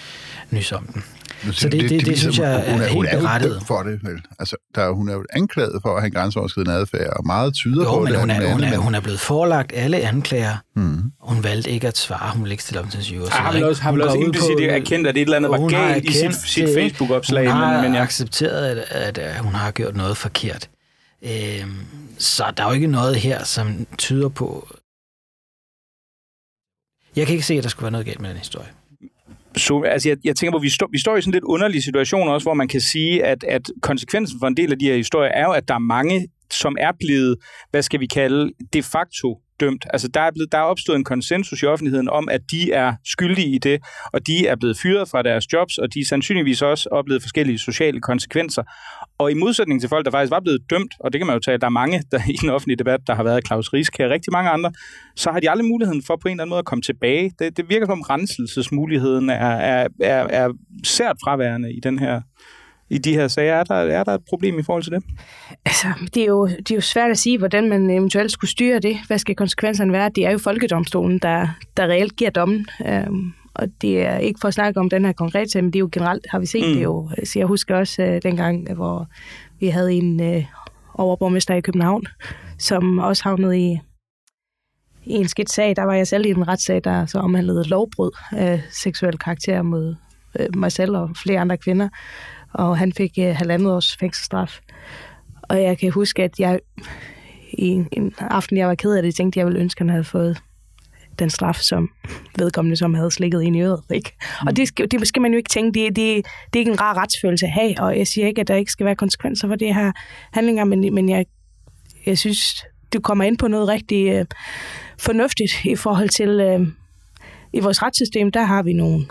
nys om den. Så det, det, det, det, det synes jeg er, hun er helt berettiget. Hun er jo for det, vel? Altså, der, hun er jo anklaget for at have en grænseoverskridende adfærd, og meget tyder jo, på men det. Hun er, hun, er, hun er blevet forelagt alle anklager. Mm. Hun valgte ikke at svare. Hun vil ikke stille om til syv år. Har vel også, har vel også implicit erkendt, at et eller andet var galt i sit, sit Facebook-opslag. Hun har men, men jeg... accepteret, at, at hun har gjort noget forkert. Øhm, så der er jo ikke noget her, som tyder på... Jeg kan ikke se, at der skulle være noget galt med den historie. Så, altså jeg, jeg tænker på, at vi, stå, vi står i sådan en lidt underlig situation også, hvor man kan sige, at, at konsekvensen for en del af de her historier er jo, at der er mange, som er blevet, hvad skal vi kalde, de facto dømt. Altså der er, blevet, der er opstået en konsensus i offentligheden om, at de er skyldige i det, og de er blevet fyret fra deres jobs, og de er sandsynligvis også oplevet forskellige sociale konsekvenser. Og i modsætning til folk, der faktisk var blevet dømt, og det kan man jo tage, der er mange der i den offentlige debat, der har været Claus Risk her, rigtig mange andre, så har de aldrig muligheden for på en eller anden måde at komme tilbage. Det, det virker som renselsesmuligheden er, er, er, er sært fraværende i den her I de her sager. Er der, er der et problem i forhold til det? Altså, det er, jo, det er jo svært at sige, hvordan man eventuelt skulle styre det. Hvad skal konsekvenserne være? Det er jo Folkedomstolen, der, der reelt giver dommen. Øhm, og det er ikke for at snakke om den her konkrete sag, men det er jo generelt, har vi set mm. det jo. Så jeg husker også øh, dengang, hvor vi havde en øh, overborgmester i København, som også havnede i, i en skidt sag. Der var jeg selv i en retssag, der så omhandlede lovbrud af seksuel karakter mod øh, mig selv og flere andre kvinder. Og han fik øh, halvandet års fængselsstraf. Og jeg kan huske, at jeg i en, en aften, jeg var ked af det, tænkte, at jeg ville ønske, at han havde fået den straf, som vedkommende, som havde slikket ind i øret. Ikke? Mm. Og det skal, det skal man jo ikke tænke. Det, det, det er ikke en rar retsfølelse at have, og jeg siger ikke, at der ikke skal være konsekvenser for det her handlinger, men, men jeg, jeg synes, du kommer ind på noget rigtig øh, fornuftigt i forhold til, øh, i vores retssystem, der har vi nogle,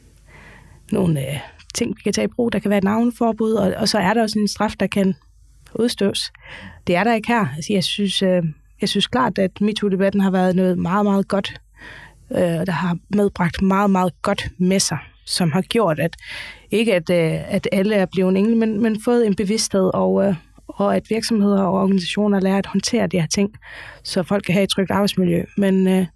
nogle øh, ting, vi kan tage i brug. Der kan være et navneforbud, og, og så er der også en straf, der kan udstøves. Det er der ikke her. Altså, jeg synes, øh, jeg synes klart, at MeToo-debatten har været noget meget, meget godt, øh, der har medbragt meget, meget godt med sig, som har gjort, at ikke at, øh, at alle er blevet engle, men, men fået en bevidsthed, og, øh, og at virksomheder og organisationer lærer at håndtere de her ting, så folk kan have et trygt arbejdsmiljø. Men, øh,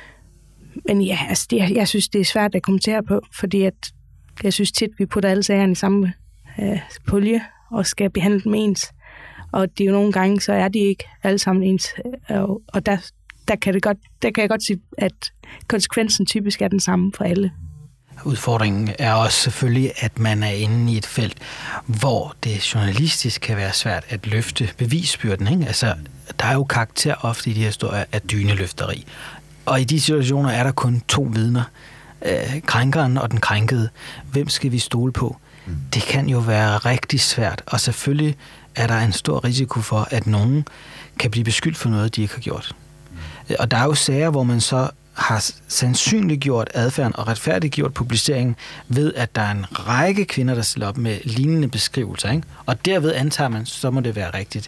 men ja, altså, det, jeg synes, det er svært at kommentere på, fordi at jeg synes tit, vi putter alle sagerne i samme øh, pulje og skal behandle dem ens. Og det er jo nogle gange, så er de ikke alle sammen ens. Og, og der, der, kan det godt, der kan jeg godt sige, at konsekvensen typisk er den samme for alle. Udfordringen er også selvfølgelig, at man er inde i et felt, hvor det journalistisk kan være svært at løfte bevisbyrden. Ikke? Altså, der er jo karakter ofte i de her historier af dyneløfteri. Og i de situationer er der kun to vidner. Øh, krænkeren og den krænkede. Hvem skal vi stole på? Mm. Det kan jo være rigtig svært, og selvfølgelig er der en stor risiko for, at nogen kan blive beskyldt for noget, de ikke har gjort. Mm. Og der er jo sager, hvor man så har sandsynliggjort adfærden og retfærdiggjort publiceringen ved, at der er en række kvinder, der stiller op med lignende beskrivelser, ikke? Og derved antager man, så må det være rigtigt.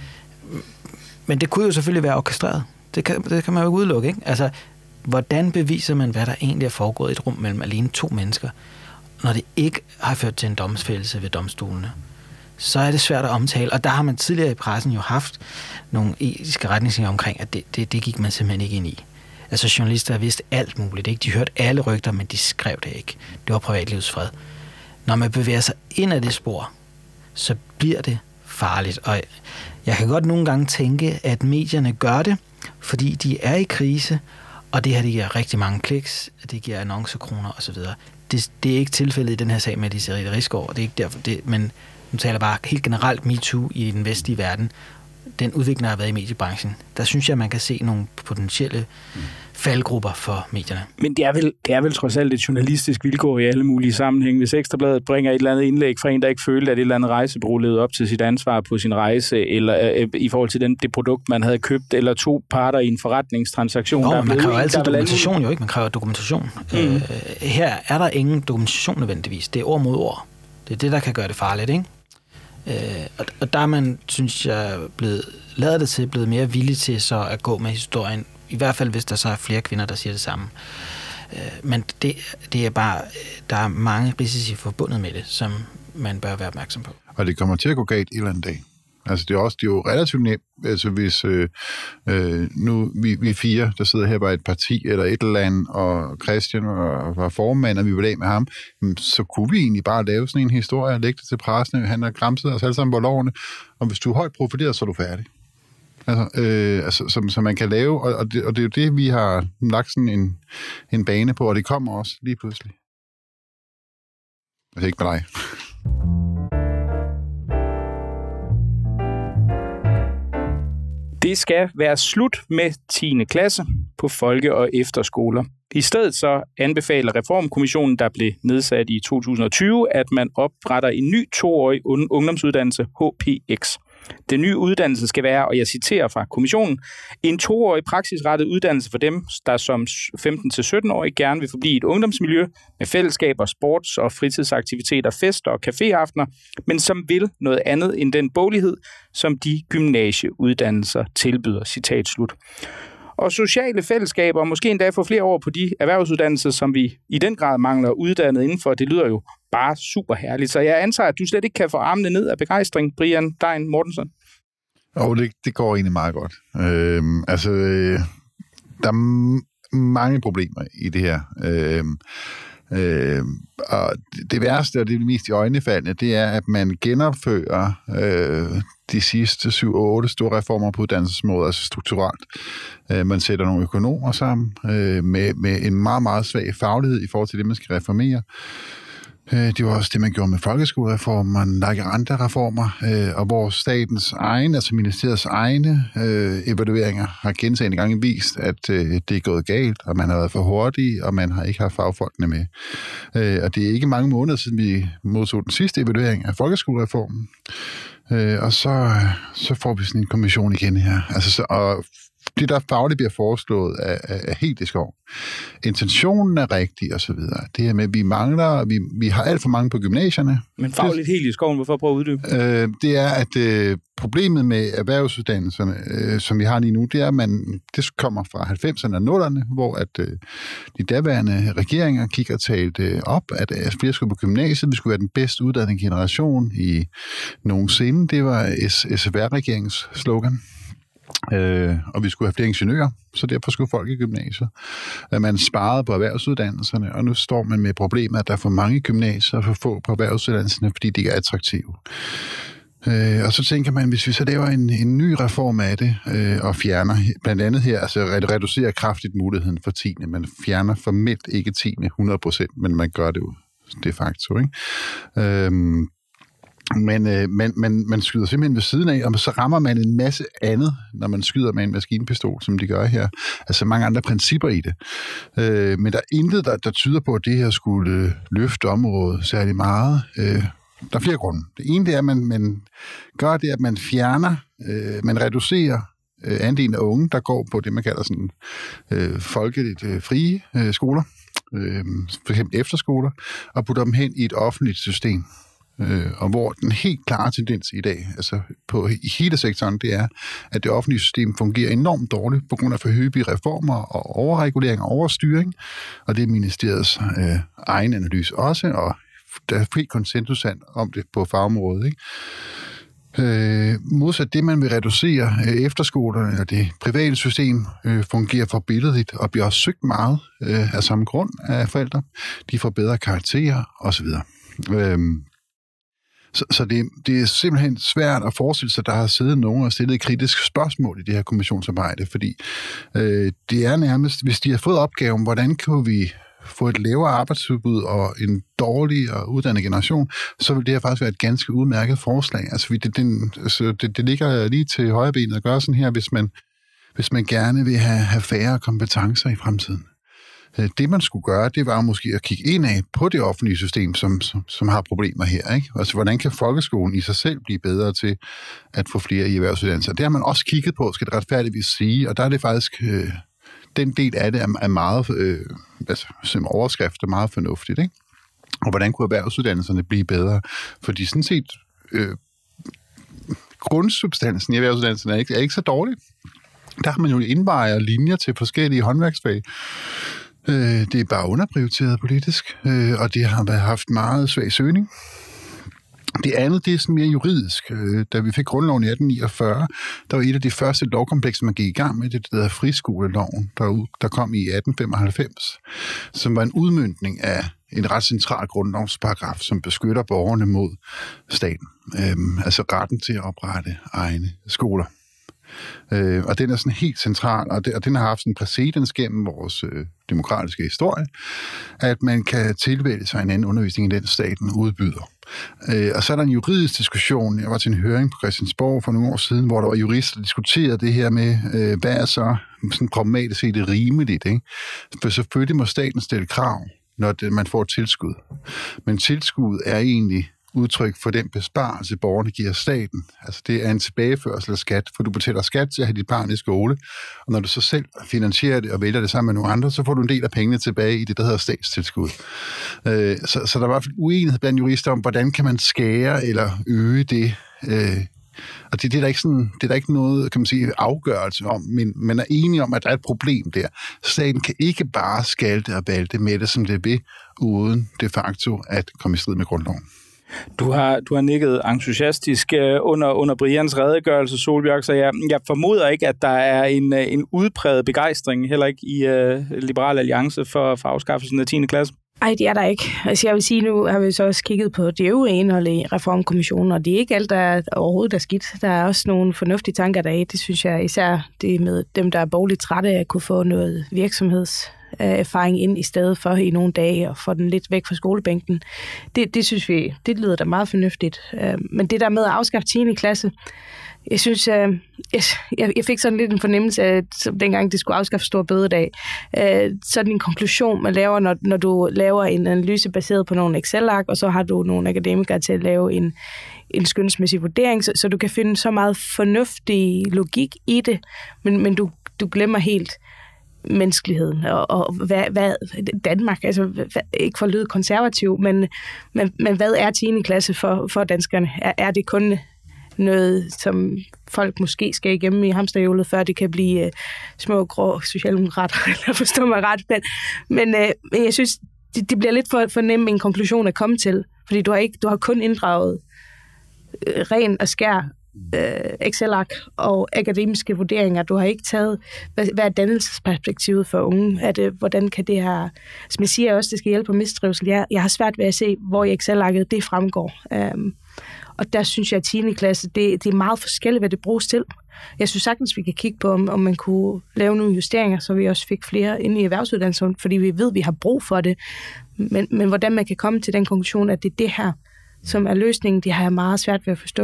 Mm. Men det kunne jo selvfølgelig være orkestreret. Det kan, det kan man jo ikke udelukke, ikke? Altså, hvordan beviser man, hvad der egentlig er foregået i et rum mellem alene to mennesker, når det ikke har ført til en domsfældelse ved domstolene? Så er det svært at omtale, og der har man tidligere i pressen jo haft nogle etiske retningslinjer omkring, at det, det, det gik man simpelthen ikke ind i. Altså journalister har vidst alt muligt, ikke? De hørte alle rygter, men de skrev det ikke. Det var privatlivsfred. Når man bevæger sig ind ad det spor, så bliver det farligt, og jeg kan godt nogle gange tænke, at medierne gør det, fordi de er i krise, og det her, det giver rigtig mange kliks, det giver annoncekroner osv. Det, det er ikke tilfældet i den her sag med Liselotte Risgaard, det er ikke derfor, det, men nu taler bare helt generelt MeToo i den vestlige verden. Den udvikling, der har været i mediebranchen, der synes jeg, man kan se nogle potentielle mm. faldgrupper for medierne. Men det er, vel, det er vel trods alt et journalistisk vilkår i alle mulige sammenhænge. Hvis Ekstrabladet bringer et eller andet indlæg fra en, der ikke følte, at et eller andet rejsebureau levede op til sit ansvar på sin rejse, eller øh, i forhold til den, det produkt, man havde købt, eller to parter i en forretningstransaktion. Nå, der man kræver altid dokumentation alle... jo ikke, man kræver dokumentation. Mm. Øh, her er der ingen dokumentation nødvendigvis. Det er ord mod ord. Det er det, der kan gøre det farligt, ikke? Øh, og, og der er man, synes jeg, blevet, ladet det til, blevet mere villig til så at gå med historien, i hvert fald hvis der så er flere kvinder, der siger det samme. Øh, men det, det er bare, der er mange risici forbundet med det, som man bør være opmærksom på. Og det kommer til at gå galt en eller anden dag. Altså det er også, det er jo relativt nemt, altså hvis øh, øh, nu vi, vi fire, der sidder her bare et parti eller et eller andet, og Christian og, var formand, og vi var af med ham, så kunne vi egentlig bare lave sådan en historie og lægge det til pressen. Han har gramset os alle sammen på lovene, og hvis du er højt profileret, så er du færdig. Altså, øh, altså som, som man kan lave, og, og, det, og det er jo det, vi har lagt sådan en, en bane på, og det kommer også lige pludselig. Altså ikke med dig. Det skal være slut med tiende klasse på folke- og efterskoler. I stedet så anbefaler Reformkommissionen, der blev nedsat i to tusind og tyve, at man opretter en ny toårig ungdomsuddannelse, H P X. Den nye uddannelse skal være, og jeg citerer fra kommissionen, en toårig praksisrettet uddannelse for dem, der som femten til sytten-årige gerne vil forblive i et ungdomsmiljø med fællesskaber, sports- og fritidsaktiviteter, fester og caféaftener, men som vil noget andet end den boglighed, som de gymnasieuddannelser tilbyder. Citat slut. Og sociale fællesskaber, måske endda få flere over på de erhvervsuddannelser, som vi i den grad mangler uddannet indenfor. Det lyder jo bare super herligt. Så jeg antager, at du slet ikke kan få armene ned af begejstring, Brian Dein Mortensen. Og det, det går egentlig meget godt. Øh, altså, der er mange problemer i det her. Øh, øh, og det værste, og det er det mest i øjnefaldende, det er, at man genopfører øh, de sidste syv otte store reformer på uddannelsesområdet, altså strukturelt. Øh, man sætter nogle økonomer sammen øh, med, med en meget, meget svag faglighed i forhold til det, man skal reformere. Det var også det, man gjorde med folkeskolereformen og en række andre reformer, og hvor statens egne, altså ministeriets egne øh, evalueringer har gentagne gange vist, at øh, det er gået galt, og man har været for hurtig, og man har ikke haft fagfolkene med. Øh, og det er ikke mange måneder siden, vi modtog den sidste evaluering af folkeskolereformen, øh, og så, så får vi sådan en kommission igen her. Altså, så, og det, der fagligt bliver foreslået, er, er helt i skov. Intentionen er rigtig, og så videre. Det her med, at vi mangler, vi, vi har alt for mange på gymnasierne. Men fagligt helt i skoven, hvorfor prøve at uddybe? Øh, det er, at øh, problemet med erhvervsuddannelserne, øh, som vi har lige nu, det er, at man, det kommer fra halvfemserne og nullerne, hvor at øh, de daværende regeringer kigger talt øh, op, at øh, flere skulle på gymnasiet, vi skulle være den bedst uddannede generation i nogensinde. Det var S F R-regeringens slogan. Øh, og vi skulle have flere ingeniører, så derfor skulle folk i gymnasiet. At man sparede på erhvervsuddannelserne, og nu står man med problemet, at der er for mange gymnasier og for få på erhvervsuddannelserne, fordi de ikke er attraktive. Øh, og så tænker man, hvis vi så laver en, en ny reform af det, øh, og fjerner blandt andet her, altså reducerer kraftigt muligheden for tiende, man fjerner formelt ikke tiende hundrede procent, men man gør det jo de facto, ikke? Øh, Men, øh, men, men man skyder simpelthen ved siden af, og så rammer man en masse andet, når man skyder med en maskinpistol, som de gør her. Altså mange andre principper i det. Øh, men der er intet, der, der tyder på, at det her skulle øh, løfte området særlig meget. Øh, der er flere grunde. Det ene det er, at man, man gør det, at man fjerner, øh, man reducerer øh, andelen af unge, der går på det, man kalder sådan øh, folkeligt øh, frie øh, skoler, øh, for eksempel efterskoler, og putter dem hen i et offentligt system. Øh, og hvor den helt klare tendens i dag, altså på i hele sektoren, det er, at det offentlige system fungerer enormt dårligt på grund af for hyppige reformer og overregulering og overstyring, og det er ministeriets øh, egen analyse også, og der er fri konsensus om det på fagområdet, ikke? Øh, modsat det, man vil reducere øh, efterskolerne, eller det private system, øh, fungerer forbilledeligt og bliver også søgt meget øh, af samme grund af forældre. De får bedre karakterer osv. Øh, Så, så det, det er simpelthen svært at forestille sig, at der har siddet nogen og stillet et kritisk spørgsmål i det her kommissionsarbejde, fordi øh, det er nærmest, hvis de har fået opgaven, hvordan kan vi få et lavere arbejdsudbud og en dårlig og uddannet generation, så vil det her faktisk være et ganske udmærket forslag. Altså det, den, altså, det, det ligger lige til højrebenet at gøre sådan her, hvis man, hvis man gerne vil have, have færre kompetencer i fremtiden. Det, man skulle gøre, det var måske at kigge indad på det offentlige system, som, som, som har problemer her, ikke? Altså, hvordan kan folkeskolen i sig selv blive bedre til at få flere i erhvervsuddannelser? Det har man også kigget på, skal det retfærdigvis sige, og der er det faktisk, øh, den del af det er, er meget, øh, altså, som overskrift er meget fornuftigt, ikke? Og hvordan kunne erhvervsuddannelserne blive bedre? Fordi sådan set, øh, grundsubstansen i erhvervsuddannelserne er ikke, er ikke så dårlig. Der har man jo indvejer linjer til forskellige håndværksfag. Det er bare underprioriteret politisk, og det har haft meget svag søgning. Det andet, det er sådan mere juridisk. Da vi fik grundloven i atten niogfyrre, der var et af de første lovkomplekser, man gik i gang med, det der hedder friskoleloven, der, der kom i atten femoghalvfems, som var en udmøntning af en ret central grundlovsparagraf, som beskytter borgerne mod staten. Øhm, altså retten til at oprette egne skoler. Øh, og den er sådan helt central, og, det, og den har haft en præcedens gennem vores øh, demokratiske historie, at man kan tilvælge sig en anden undervisning, end den staten udbyder. Øh, og så er der en juridisk diskussion. Jeg var til en høring på Christiansborg for nogle år siden, hvor der var jurister, der diskuterede det her med, øh, hvad er så sådan pragmatisk set rimeligt, ikke? For selvfølgelig må staten stille krav, når det, man får et tilskud. Men tilskud er egentlig udtryk for den besparelse, borgerne giver staten. Altså det er en tilbageførsel af skat, for du betaler skat til at have dit barn i skole, og når du så selv finansierer det og vælger det sammen med nogle andre, så får du en del af pengene tilbage i det, der hedder statstilskud. Øh, så, så der var i hvert fald uenighed blandt jurister om, hvordan kan man skære eller øge det. Øh, og det, det, er der ikke sådan, det er der ikke noget, kan man sige, afgørelse om, men man er enige om, at der er et problem der. Staten kan ikke bare skalte og balte med det, som det vil, uden de facto at komme i strid med grundloven. Du har, du har nikket entusiastisk under, under Brians redegørelse, Solbjørg, så jeg, jeg formoder ikke, at der er en, en udpræget begejstring, heller ikke i uh, Liberal Alliance for, for afskaffelsen af tiende klasse. Ej, det er der ikke. Altså jeg vil sige, nu har vi så også kigget på det øvrige indhold i reformkommissionen, og det er ikke alt, der er overhovedet er skidt. Der er også nogle fornuftige tanker der er. Det synes jeg især, det med dem, der er borgerligt trætte af at kunne få noget virksomheds erfaring ind i stedet for i nogle dage og få den lidt væk fra skolebænken. Det, det synes vi, det lyder da meget fornuftigt. Men det der med at afskaffe tiende klasse, jeg synes, jeg, jeg fik sådan lidt en fornemmelse af, at dengang det skulle afskaffe stor bødedag, sådan en konklusion, man laver, når, når du laver en analyse baseret på nogle Excel-ark, og så har du nogle akademikere til at lave en, en skønsmæssig vurdering, så, så du kan finde så meget fornuftig logik i det, men, men du, du glemmer helt menneskeligheden, og, og hvad, hvad Danmark, altså hvad, ikke for at lyde konservativ, men, men, men hvad er tiende klasse for, for danskerne? Er, er det kun noget, som folk måske skal igennem i hamsterhjulet, før det kan blive uh, små, grå socialdemokrater, eller forstå mig ret, men, men uh, jeg synes, det, det bliver lidt for, for nemt en konklusion at komme til, fordi du har, ikke, du har kun inddraget uh, ren og skær Excel-ark og akademiske vurderinger. Du har ikke taget, hvad, hvad er dannelsesperspektivet for unge? Er det, hvordan kan det her, som jeg siger også, det skal hjælpe på mistrivsel. Jeg, jeg har svært ved at se, hvor i Excel-arket det fremgår. Um, og der synes jeg, at tiende klasse, det, det er meget forskelligt, hvad det bruges til. Jeg synes sagtens, vi kan kigge på, om, om man kunne lave nogle justeringer, så vi også fik flere ind i erhvervsuddannelsen, fordi vi ved, at vi har brug for det. Men, men hvordan man kan komme til den konklusion, at det er det her, som er løsningen, det har jeg meget svært ved at forstå.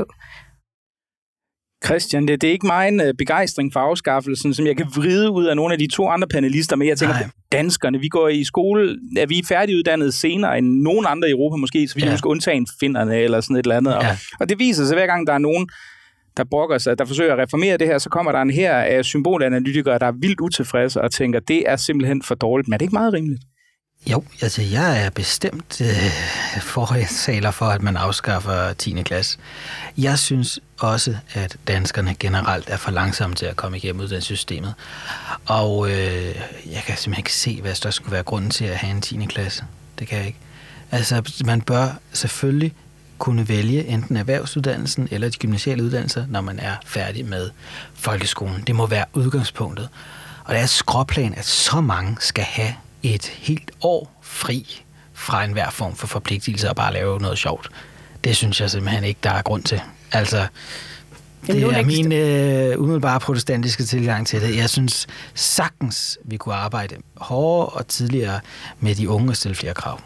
Christian, det, det er ikke mig en begejstring for afskaffelsen, som jeg kan vride ud af nogle af de to andre panelister, men jeg tænker, på danskerne, vi går i skole, er vi færdiguddannet senere end nogen andre i Europa måske, så vi ja. måske undtage en finnerne eller sådan et eller andet. Ja. Og, og det viser sig, hver gang der er nogen, der brokker sig, der forsøger at reformere det her, så kommer der en her af symbolanalytikere, der er vildt utilfredse og tænker, det er simpelthen for dårligt, men er det ikke meget rimeligt? Jo, altså jeg er bestemt øh, fortaler for, at man afskaffer tiende klasse. Jeg synes også, at danskerne generelt er for langsomme til at komme igennem uddannelsessystemet. Og øh, jeg kan simpelthen ikke se, hvad der skulle være grunden til at have en tiende klasse. Det kan jeg ikke. Altså, man bør selvfølgelig kunne vælge enten erhvervsuddannelsen eller de gymnasiale uddannelser, når man er færdig med folkeskolen. Det må være udgangspunktet. Og det er et skråplan, at så mange skal have et helt år fri fra enhver form for forpligtelse og bare lave noget sjovt. Det synes jeg simpelthen ikke, der er grund til. Altså, det er min øh, umiddelbare protestantiske tilgang til det. Jeg synes sagtens, vi kunne arbejde hårdere og tidligere med de unge og stille flere krav.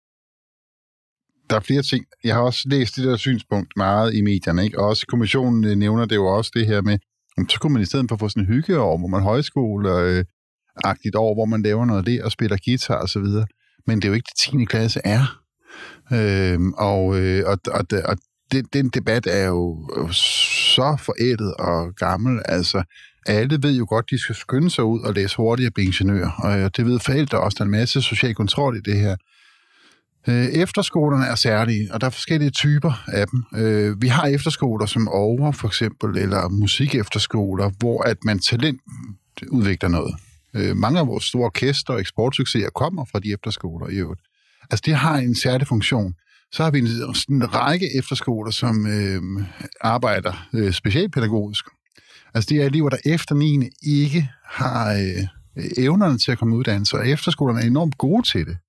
Der er flere ting. Jeg har også læst det der synspunkt meget i medierne, ikke? Og også kommissionen nævner det jo også det her med, så kunne man i stedet for få sådan en hyggeår, hvor man højskole øh, agtigt år, hvor man laver noget af det og spiller guitar og så videre. Men det er jo ikke det tiende klasse er. Øhm, og øh, og, og, og det, den debat er jo så forældet og gammel. Altså, alle ved jo godt, de skal skynde sig ud og læse hurtigt og blive ingeniør. Og det ved forældre også, der er en masse social kontrol i det her. Øh, efterskolerne er særlige, og der er forskellige typer af dem. Øh, vi har efterskoler som Over, for eksempel, eller musikefterskoler, hvor at man talent udvikler noget. Mange af vores store orkester og eksportsucceser kommer fra de efterskoler i øvrigt. Altså, det har en særlig funktion. Så har vi en, en række efterskoler, som øh, arbejder øh, specialpædagogisk. Altså, det er elever, der efter niende ikke har øh, evnerne til at komme i uddannelse, og efterskolerne er enormt gode til det.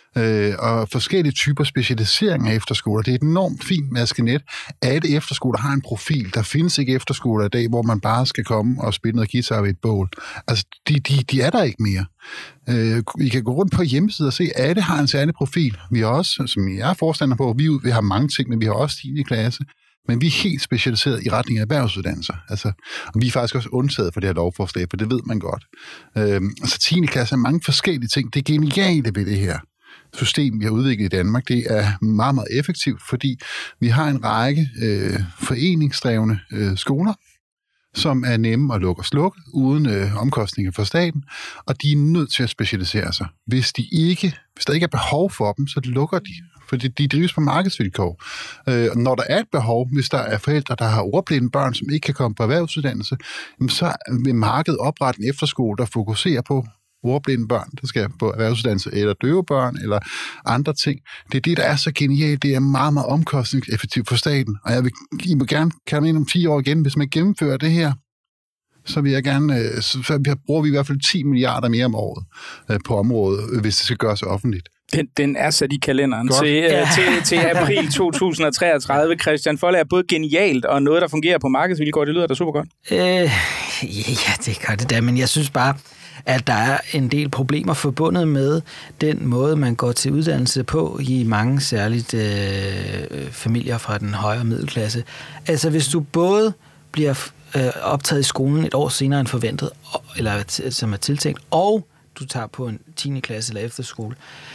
øh, og forskellige typer specialisering af efterskoler. Det er et enormt fint maskenet. Alle efterskoler har en profil. Der findes ikke efterskoler i dag, hvor man bare skal komme og spille noget guitar ved et bål. Altså, de, de, de er der ikke mere. Øh, I kan gå rundt på hjemmesiden og se, at alle har en særlig profil. Vi har også, som jeg er forstander på, vi, vi har mange ting, men vi har også tiende klasse. Men vi er helt specialiseret i retning af erhvervsuddannelser. Altså, og vi er faktisk også undtaget for det her lovforslag, for det ved man godt. Øhm, altså tiende klasse er mange forskellige ting. Det geniale ved det her system, vi har udviklet i Danmark, det er meget, meget effektivt, fordi vi har en række øh, foreningsdrevne øh, skoler, som er nemme at lukke og slukke, uden øh, omkostninger for staten, og de er nødt til at specialisere sig. Hvis, de ikke, hvis der ikke er behov for dem, så lukker de, for de, de drives på markedsvilkår. Øh, når der er et behov, hvis der er forældre, der har ordblinde børn, som ikke kan komme på erhvervsuddannelse, så vil markedet oprette en efterskole, der fokuserer på ordblinde børn, der skal på erhvervsuddannelse, eller døve børn, eller andre ting. Det er det, der er så genialt. Det er meget, meget omkostningseffektivt for staten. Og jeg vil, I må gerne kalde mig ind om ti år igen, hvis man gennemfører det her, så vil jeg gerne, så bruger vi i hvert fald ti milliarder mere om året på området, hvis det skal gøres offentligt. Den, den er sat i kalenderen til, ja. til, til april to tusind og treogtredive. Christian Folde er både genialt og noget, der fungerer på markedsvilkår. Det lyder da super godt. Øh, ja, det gør det da, men jeg synes bare, at der er en del problemer forbundet med den måde, man går til uddannelse på i mange særligt øh, familier fra den højere middelklasse. Altså, hvis du både bliver øh, optaget i skolen et år senere end forventet, eller som er tiltænkt, og du tager på en tiende klasse eller efterskole,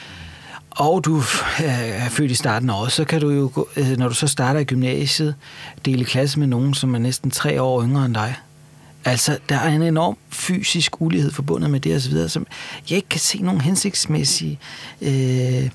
og du er født i starten af året, så kan du jo, gå, når du så starter i gymnasiet, dele klasse med nogen, som er næsten tre år yngre end dig. Altså, der er en enorm fysisk ulighed forbundet med det og så videre, som jeg ikke kan se nogen hensigtsmæssige øh,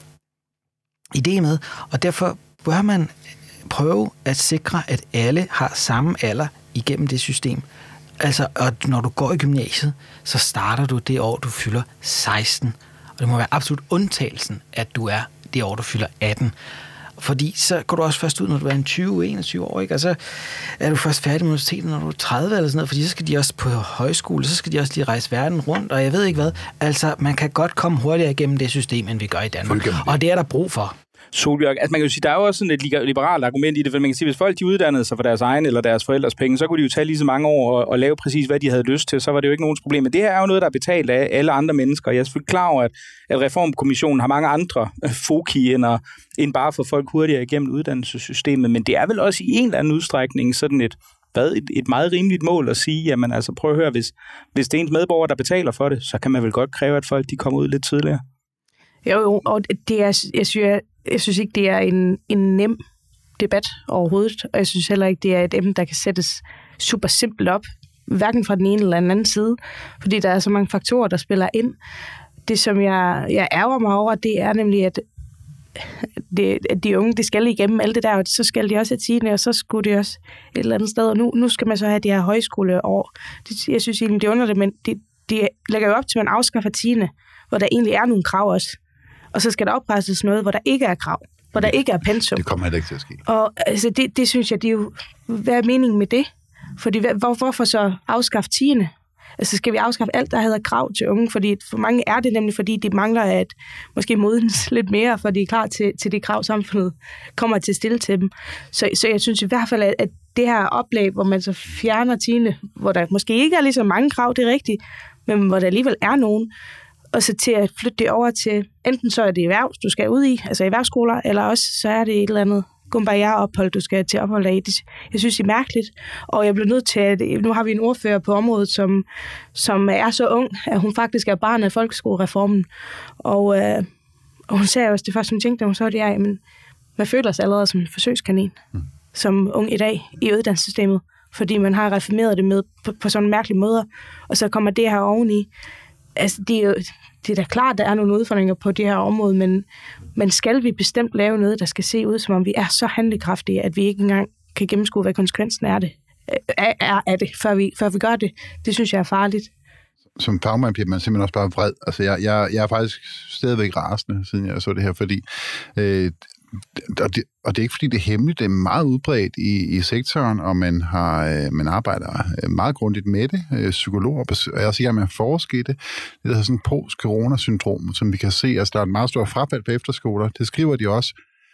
idé med. Og derfor bør man prøve at sikre, at alle har samme alder igennem det system. Altså, og når du går i gymnasiet, så starter du det år, du fylder seksten. Og det må være absolut undtagelsen, at du er det år, du fylder atten. Fordi så går du også først ud, når du er en tyve til enogtyve år, ikke? Og så er du først færdig med universitetet, når du er tredive eller sådan noget, fordi så skal de også på højskole, så skal de også lige rejse verden rundt, og jeg ved ikke hvad. Altså, man kan godt komme hurtigere igennem det system, end vi gør i Danmark. Og det er der brug for. Solbjørg, altså man kan jo sige, der er jo også sådan et liberalt argument i det, for man kan sige, hvis folk de uddannede sig for deres egen eller deres forældres penge, så kunne de jo tage lige så mange år og, og lave præcis, hvad de havde lyst til, så var det jo ikke nogens problem. Men det her er jo noget, der er betalt af alle andre mennesker. Jeg er selvfølgelig klar over, at, at Reformkommissionen har mange andre foki end, at, end bare for folk hurtigere igennem uddannelsessystemet, men det er vel også i en eller anden udstrækning sådan et, hvad, et, et meget rimeligt mål at sige, jamen altså prøv at høre, hvis, hvis det er ens medborger, der betaler for det, så kan man vel godt kræve, at folk de kommer ud lidt tidligere. Jo, jo, og det er, jeg synes, jeg, jeg synes ikke, det er en, en nem debat overhovedet, og jeg synes heller ikke, det er et emne, der kan sættes super simpelt op, hverken fra den ene eller den anden side, fordi der er så mange faktorer, der spiller ind. Det, som jeg, jeg ærger mig over, det er nemlig, at, det, at de unge, de skal igennem alt det der, og så skal de også have tiende, og så skulle de også et eller andet sted, og nu, nu skal man så have de her højskoleår. Det, jeg synes egentlig, det er underligt, men de, de lægger jo op til, at man afskaffer tiende, hvor der egentlig er nogle krav også. Og så skal der oppresses noget, hvor der ikke er krav, hvor der ikke er pensum. Det kommer heller ikke til at ske. Og altså, det, det synes jeg, det er jo, hvad er meningen med det? Fordi hvor, hvorfor så afskaffe tiende? Altså skal vi afskaffe alt, der hedder krav til unge? Fordi for mange er det nemlig, fordi de mangler at måske modnes lidt mere, for de er klar til, til de krav, samfundet kommer til at stille til dem. Så, så jeg synes i hvert fald, at, at det her oplæg, hvor man så fjerner tiende, hvor der måske ikke er lige så mange krav, det er rigtigt, men hvor der alligevel er nogen, og så til at flytte det over til, enten så er det erhverv, du skal ud i, altså erhvervsskoler, eller også så er det et eller andet gumbarriere-ophold, du skal til ophold af. Jeg synes, det er mærkeligt, og jeg bliver nødt til, at nu har vi en ordfører på området, som, som er så ung, at hun faktisk er barn af folkeskolereformen, og, øh, og hun sagde også, det første, hun tænkte, hun så det er, at man føler sig allerede som en forsøgskanin, mm. som ung i dag i uddannelsessystemet, fordi man har reformeret det med på, på sådan en mærkelig måde, og så kommer det her oveni. Altså, det er jo det er da klart, der er nogle udfordringer på det her område, men, men skal vi bestemt lave noget, der skal se ud, som om vi er så handlekraftige, at vi ikke engang kan gennemskue, hvad konsekvensen er det, er, er, er det før, vi, før vi gør det? Det synes jeg er farligt. Som fagmand bliver man simpelthen også bare vred. Altså, jeg, jeg, jeg er faktisk stadigvæk rasende, siden jeg så det her, fordi øh, og, det, og det er ikke, fordi det er hemmeligt. Det er meget udbredt i, i sektoren, og man, har, øh, man arbejder meget grundigt med det. Øh, psykologer er også i gang med at forske i det. Det er sådan et post-corona-syndrom, som vi kan se. Altså, der er et meget stort frafald på efterskoler. Det skriver de også.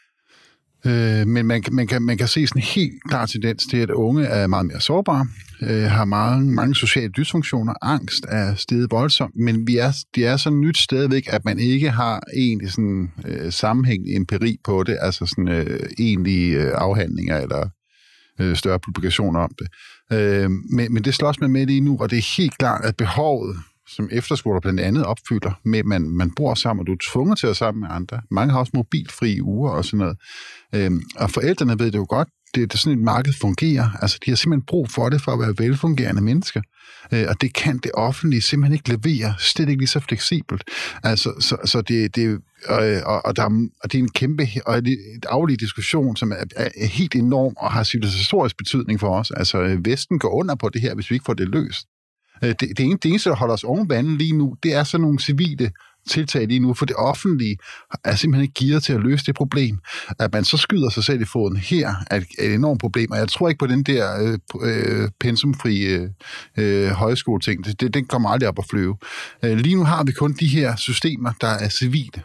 Øh, men man, man, kan, man kan se sådan en helt klar tendens til, at unge er meget mere sårbare, øh, har mange, mange sociale dysfunktioner, angst er steget voldsomt, men vi er, det er så nyt stadigvæk, at man ikke har egentlig sådan øh, sammenhængende empiri på det, altså sådan øh, egentlige øh, afhandlinger eller øh, større publikationer om det. Øh, men, men det slås man med lige nu, og det er helt klart, at behovet, som efterskoler blandt andet opfylder, med at man, man bor sammen, og du er tvunget til at sammen med andre. Mange har også mobilfri uger og sådan noget. Øhm, og forældrene ved det jo godt, det, det er sådan et marked fungerer. Altså, de har simpelthen brug for det for at være velfungerende mennesker. Øh, og det kan det offentlige simpelthen ikke levere, slet ikke lige så fleksibelt. Altså, så, så det, det og, og, og, der er, og det er en kæmpe og et aflig diskussion, som er, er helt enorm og har civilisatorisk betydning for os. Altså, Vesten går under på det her, hvis vi ikke får det løst. Det, det, det eneste, der holder os oven vandet lige nu, det er sådan nogle civile tiltag lige nu, for det offentlige er simpelthen ikke gearet til at løse det problem. At man så skyder sig selv i foden her, er et, et enormt problem, og jeg tror ikke på den der øh, pensumfri øh, øh, højskole-ting. Det, det, den kommer aldrig op at flyve. Øh, lige nu har vi kun de her systemer, der er civile.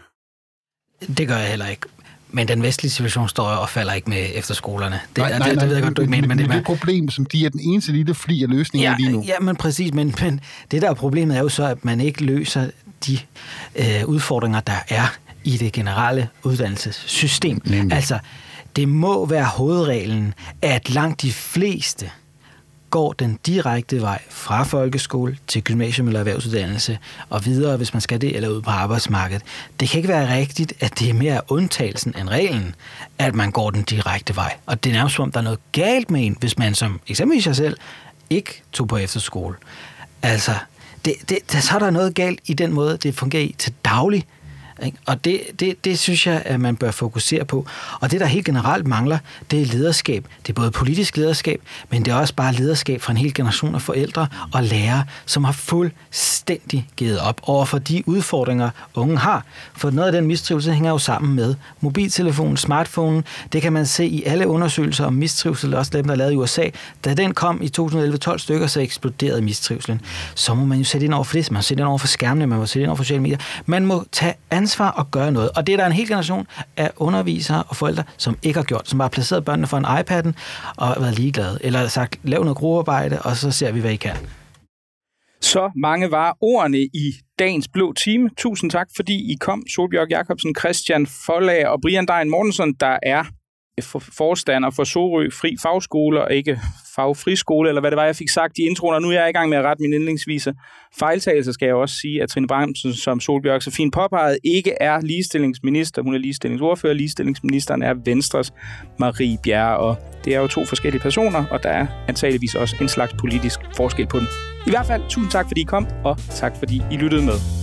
Det gør jeg heller ikke. Men den vestlige situation står og falder ikke med efterskolerne. Det, nej, nej, det, det, det ved jeg nej, godt, du ikke mener. Men, men det er et problem, som de er den eneste lille fli af løsningen ja, lige nu. Ja, men præcis. Men, men det der problemet er jo så, at man ikke løser de øh, udfordringer, der er i det generelle uddannelsessystem. Nemlig. Altså, det må være hovedreglen, at langt de fleste går den direkte vej fra folkeskole til gymnasium eller erhvervsuddannelse og videre, hvis man skal det, eller ud på arbejdsmarkedet. Det kan ikke være rigtigt, at det er mere undtagelsen end reglen, at man går den direkte vej. Og det er nærmest som om, der er noget galt med en, hvis man som eksempelvis jeg selv ikke tog på efterskole. Altså, det, det, så er der noget galt i den måde, det fungerer i til daglig. Og det, det, det synes jeg, at man bør fokusere på. Og det, der helt generelt mangler, det er lederskab. Det er både politisk lederskab, men det er også bare lederskab fra en hel generation af forældre og lærere, som har fuldstændig givet op over for de udfordringer, unge har. For noget af den mistrivsel hænger jo sammen med mobiltelefonen, smartphone. Det kan man se i alle undersøgelser om mistrivsel, også dem, der er lavet i U S A. Da den kom i to tusind og elleve tolv stykker, så eksploderede mistrivselen. Så må man jo sætte ind over for det. Man må sætte ind over for skærmene, man må sætte ind over for sociale medier. Man må tage ansvar og gøre noget. Og det er der en hel generation af undervisere og forældre, som ikke har gjort, som bare har placeret børnene for en iPad'en og været ligeglade. Eller sagt, lav noget gruppearbejde, og så ser vi, hvad I kan. Så mange var ordene i dagens blå time. Tusind tak, fordi I kom. Sólbjørg Jacobsen, Christian Foldager og Brian Dein Mortensen, der er forstander for Sorø Fri Fagskole og ikke Fagfriskole, eller hvad det var, jeg fik sagt i introen, og nu er jeg i gang med at rette min indlægsvise fejltagelse, skal jeg også sige, at Trine Bramsen, som Sólbjørg så fint påpegede, ikke er ligestillingsminister. Hun er ligestillingsordfører. Ligestillingsministeren er Venstres Marie Bjerre, og det er jo to forskellige personer, og der er antageligvis også en slags politisk forskel på dem. I hvert fald, tusind tak, fordi I kom, og tak, fordi I lyttede med.